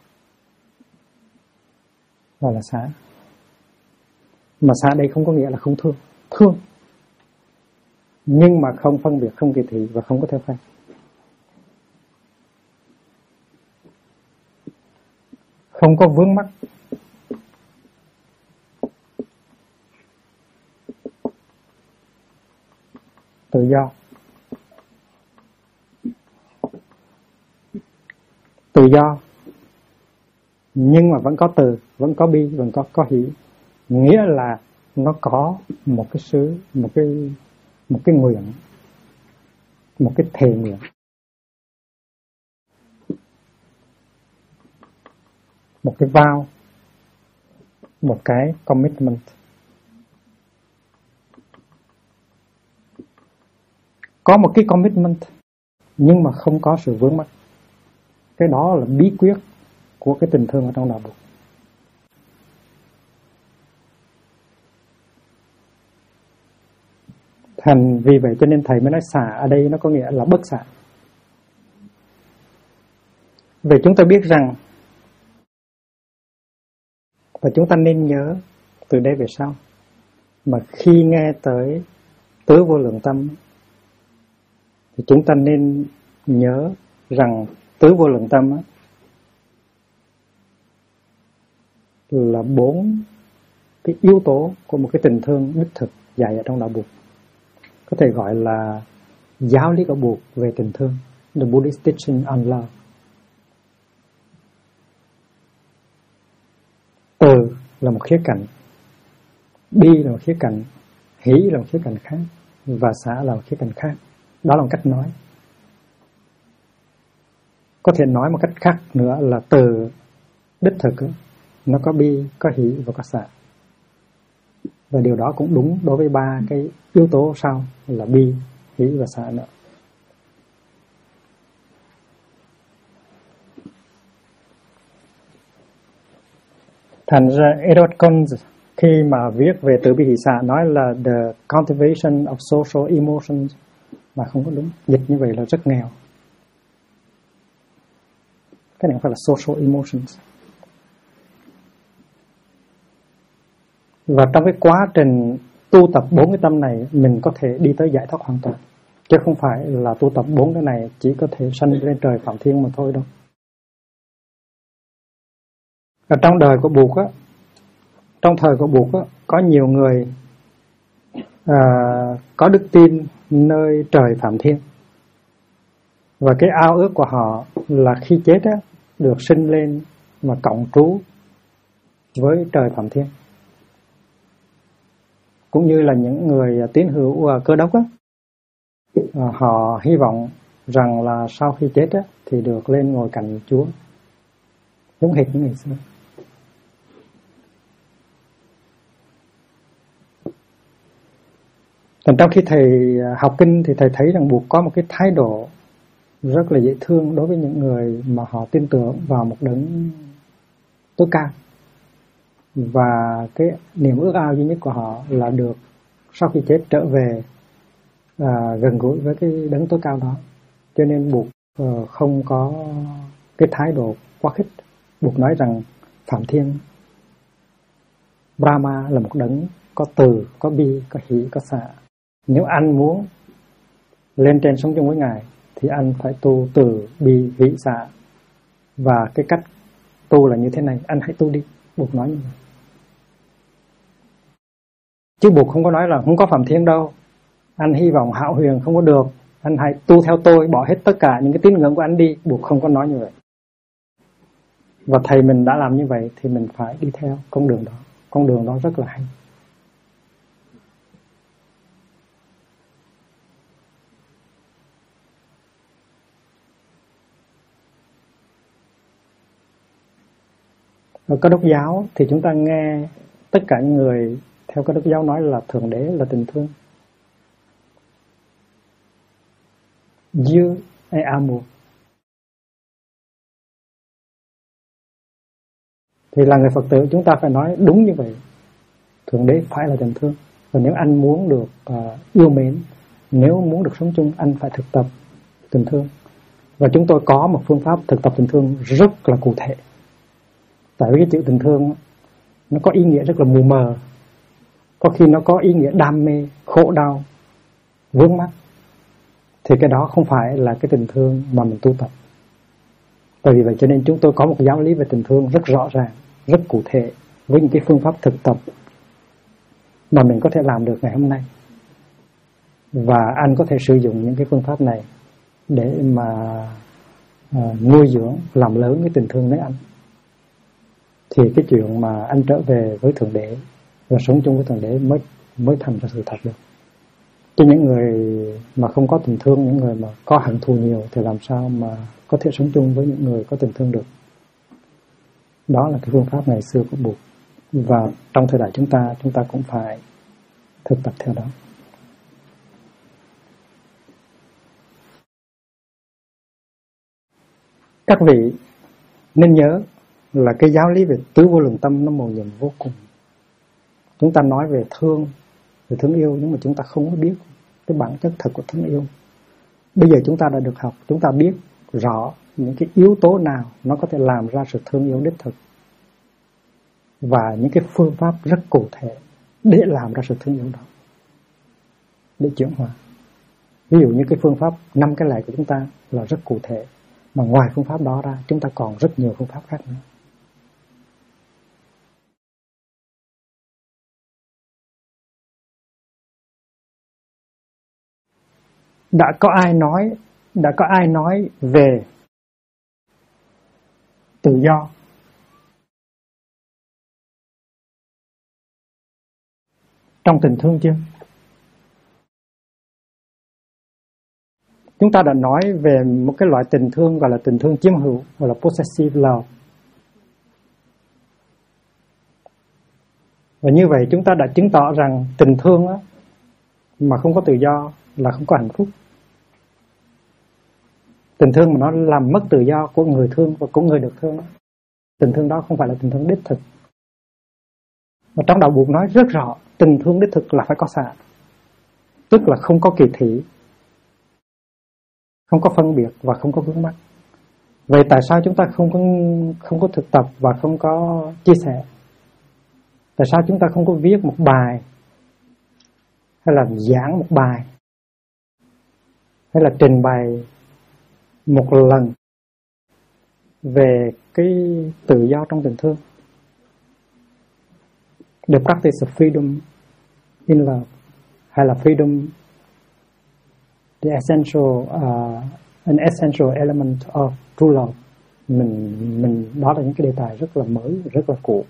gọi là xả. Mà xả đây không có nghĩa là không thương. Thương nhưng mà không phân biệt, không kỳ thị và không có theo phe. không có vướng mắc. Tự do. Tự do nhưng mà vẫn có từ, vẫn có bi, vẫn có hỷ. Nghĩa là nó có một cái nguyện, một cái thề nguyện, một cái vow, một cái commitment. Có một cái commitment nhưng mà không có sự vướng mắc. Cái đó là bí quyết của cái tình thương ở trong đạo Phật. Thành vì vậy cho nên thầy mới nói xả ở đây nó có nghĩa là bất xả. Vậy chúng ta biết rằng, và chúng ta nên nhớ từ đây về sau, mà khi nghe tới tứ vô lượng tâm thì chúng ta nên nhớ rằng tứ vô lượng tâm là 4 cái yếu tố của một cái tình thương đích thực dạy ở trong đạo Bụt. Có thể gọi là giáo lý của Bụt về tình thương, the Buddhist teaching on love. Từ là một khía cạnh, bi là một khía cạnh, hỷ là một khía cạnh khác, và xả là một khía cạnh khác. Đó là một cách nói. Có thể nói một cách khác nữa là từ đích thực nó có bi, có hỷ và có xả. Và điều đó cũng đúng đối với 3 cái yếu tố sau là bi, hỷ và xả nữa. Thành ra Edward Conze khi mà viết về từ bi hỷ xả nói là the cultivation of social emotions, mà không có đúng. Dịch như vậy là rất nghèo. Cái này không phải là social emotions. Và trong cái quá trình tu tập 4 cái tâm này, mình có thể đi tới giải thoát hoàn toàn. Chứ không phải là tu tập 4 cái này chỉ có thể sanh lên trời Phạm Thiên mà thôi đâu. Ở trong đời của Bụt trong thời của Bụt có nhiều người có đức tin nơi trời Phạm Thiên. Và cái ao ước của họ là khi chết được sinh lên mà cộng trú với trời Phạm Thiên. Cũng như là những người tín hữu Cơ Đốc họ hy vọng rằng là sau khi chết thì được lên ngồi cạnh Chúa, giống hệt như ngày xưa. Còn trong khi thầy học kinh thì thầy thấy rằng Bụt có một cái thái độ rất là dễ thương đối với những người mà họ tin tưởng vào một đấng tối cao. Và cái niềm ước ao duy nhất của họ là được sau khi chết trở về gần gũi với cái đấng tối cao đó. Cho nên Bụt không có cái thái độ quá khích. Bụt nói rằng Phạm Thiên, Brahma là một đấng có từ, có bi, có hỷ, có xả. Nếu anh muốn lên trên sống chung với Ngài thì anh phải tu từ, bi, hỷ, xả. Và cái cách tu là như thế này, anh hãy tu đi. Bụt nói như vậy. Chứ Bụt không có nói là không có Phạm Thiên đâu, anh hy vọng hão huyền không có được, anh hãy tu theo tôi, bỏ hết tất cả những cái tín ngưỡng của anh đi. Bụt không có nói như vậy. Và thầy mình đã làm như vậy thì mình phải đi theo con đường đó. Con đường đó rất là hay. Ở Cơ Đốc giáo thì chúng ta nghe tất cả những người theo Cơ Đốc giáo nói là Thượng Đế là tình thương. Dieu est amour. Thì là người Phật tử chúng ta phải nói đúng như vậy. Thượng Đế phải là tình thương. Và nếu anh muốn được yêu mến, nếu muốn được sống chung, anh phải thực tập tình thương. Và chúng tôi có một phương pháp thực tập tình thương rất là cụ thể. Tại vì cái chữ tình thương nó có ý nghĩa rất là mù mờ. Có khi nó có ý nghĩa đam mê, khổ đau, vướng mắc. Thì cái đó không phải là cái tình thương mà mình tu tập. Và vì vậy cho nên chúng tôi có một giáo lý về tình thương rất rõ ràng, rất cụ thể, với những cái phương pháp thực tập mà mình có thể làm được ngày hôm nay. Và anh có thể sử dụng những cái phương pháp này để mà nuôi dưỡng, làm lớn cái tình thương với anh. Thì cái chuyện mà anh trở về với Thượng Đế và sống chung với Thượng Đế mới thành ra sự thật được. Chứ những người mà không có tình thương, những người mà có hận thù nhiều thì làm sao mà có thể sống chung với những người có tình thương được. Đó là cái phương pháp ngày xưa của Bụt. Và trong thời đại chúng ta cũng phải thực tập theo đó. Các vị nên nhớ là cái giáo lý về tứ vô lượng tâm nó mầu nhiệm vô cùng. Chúng ta nói về thương yêu, nhưng mà chúng ta không có biết cái bản chất thật của thương yêu. Bây giờ chúng ta đã được học, chúng ta biết rõ những cái yếu tố nào nó có thể làm ra sự thương yêu đích thực, và những cái phương pháp rất cụ thể để làm ra sự thương yêu đó, để chuyển hóa. Ví dụ như cái phương pháp 5 cái lạy của chúng ta là rất cụ thể, mà ngoài phương pháp đó ra chúng ta còn rất nhiều phương pháp khác nữa. Đã có ai nói về tự do trong tình thương chưa? Chúng ta đã nói về một cái loại tình thương gọi là tình thương chiếm hữu, gọi là possessive love. Và như vậy chúng ta đã chứng tỏ rằng tình thương á, mà không có tự do là không có hạnh phúc. Tình thương mà nó làm mất tự do của người thương và của người được thương, tình thương đó không phải là tình thương đích thực. Và trong đạo Bụt nói rất rõ, tình thương đích thực là phải có xả, tức là không có kỳ thị, không có phân biệt và không có vướng mắc. Vậy tại sao chúng ta không có thực tập và không có chia sẻ? Tại sao chúng ta không có viết một bài, hay là giảng một bài, hay là trình bày một lần về cái tự do trong tình thương? The practice of freedom in love, hay là freedom, an essential element of true love. Mình đó là những cái đề tài rất là mới, rất là cũ.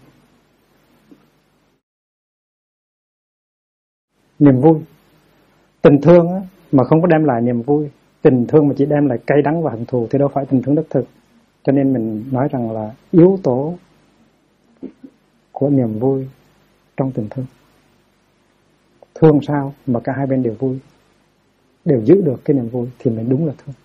Niềm vui, tình thương á, mà không có đem lại niềm vui, tình thương mà chỉ đem lại cay đắng và hận thù thì đâu phải tình thương đích thực. Cho nên mình nói rằng là yếu tố của niềm vui trong tình thương. Thương sao mà cả hai bên đều vui, đều giữ được cái niềm vui thì mình đúng là thương.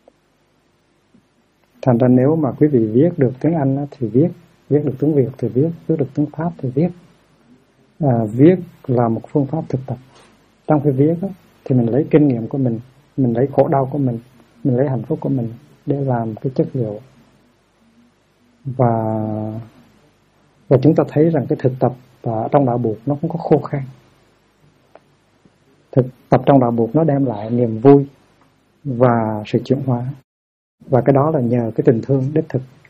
Thành ra nếu mà quý vị viết được tiếng Anh thì viết được tiếng Việt thì viết được tiếng Pháp thì viết. Viết là một phương pháp thực tập. Trong khi viết thì mình lấy kinh nghiệm của mình lấy khổ đau của mình lấy hạnh phúc của mình để làm cái chất liệu. Và chúng ta thấy rằng cái thực tập trong đạo Bụt nó không có khô khan. Thực tập trong đạo Bụt nó đem lại niềm vui và sự chuyển hóa. Và cái đó là nhờ cái tình thương đích thực.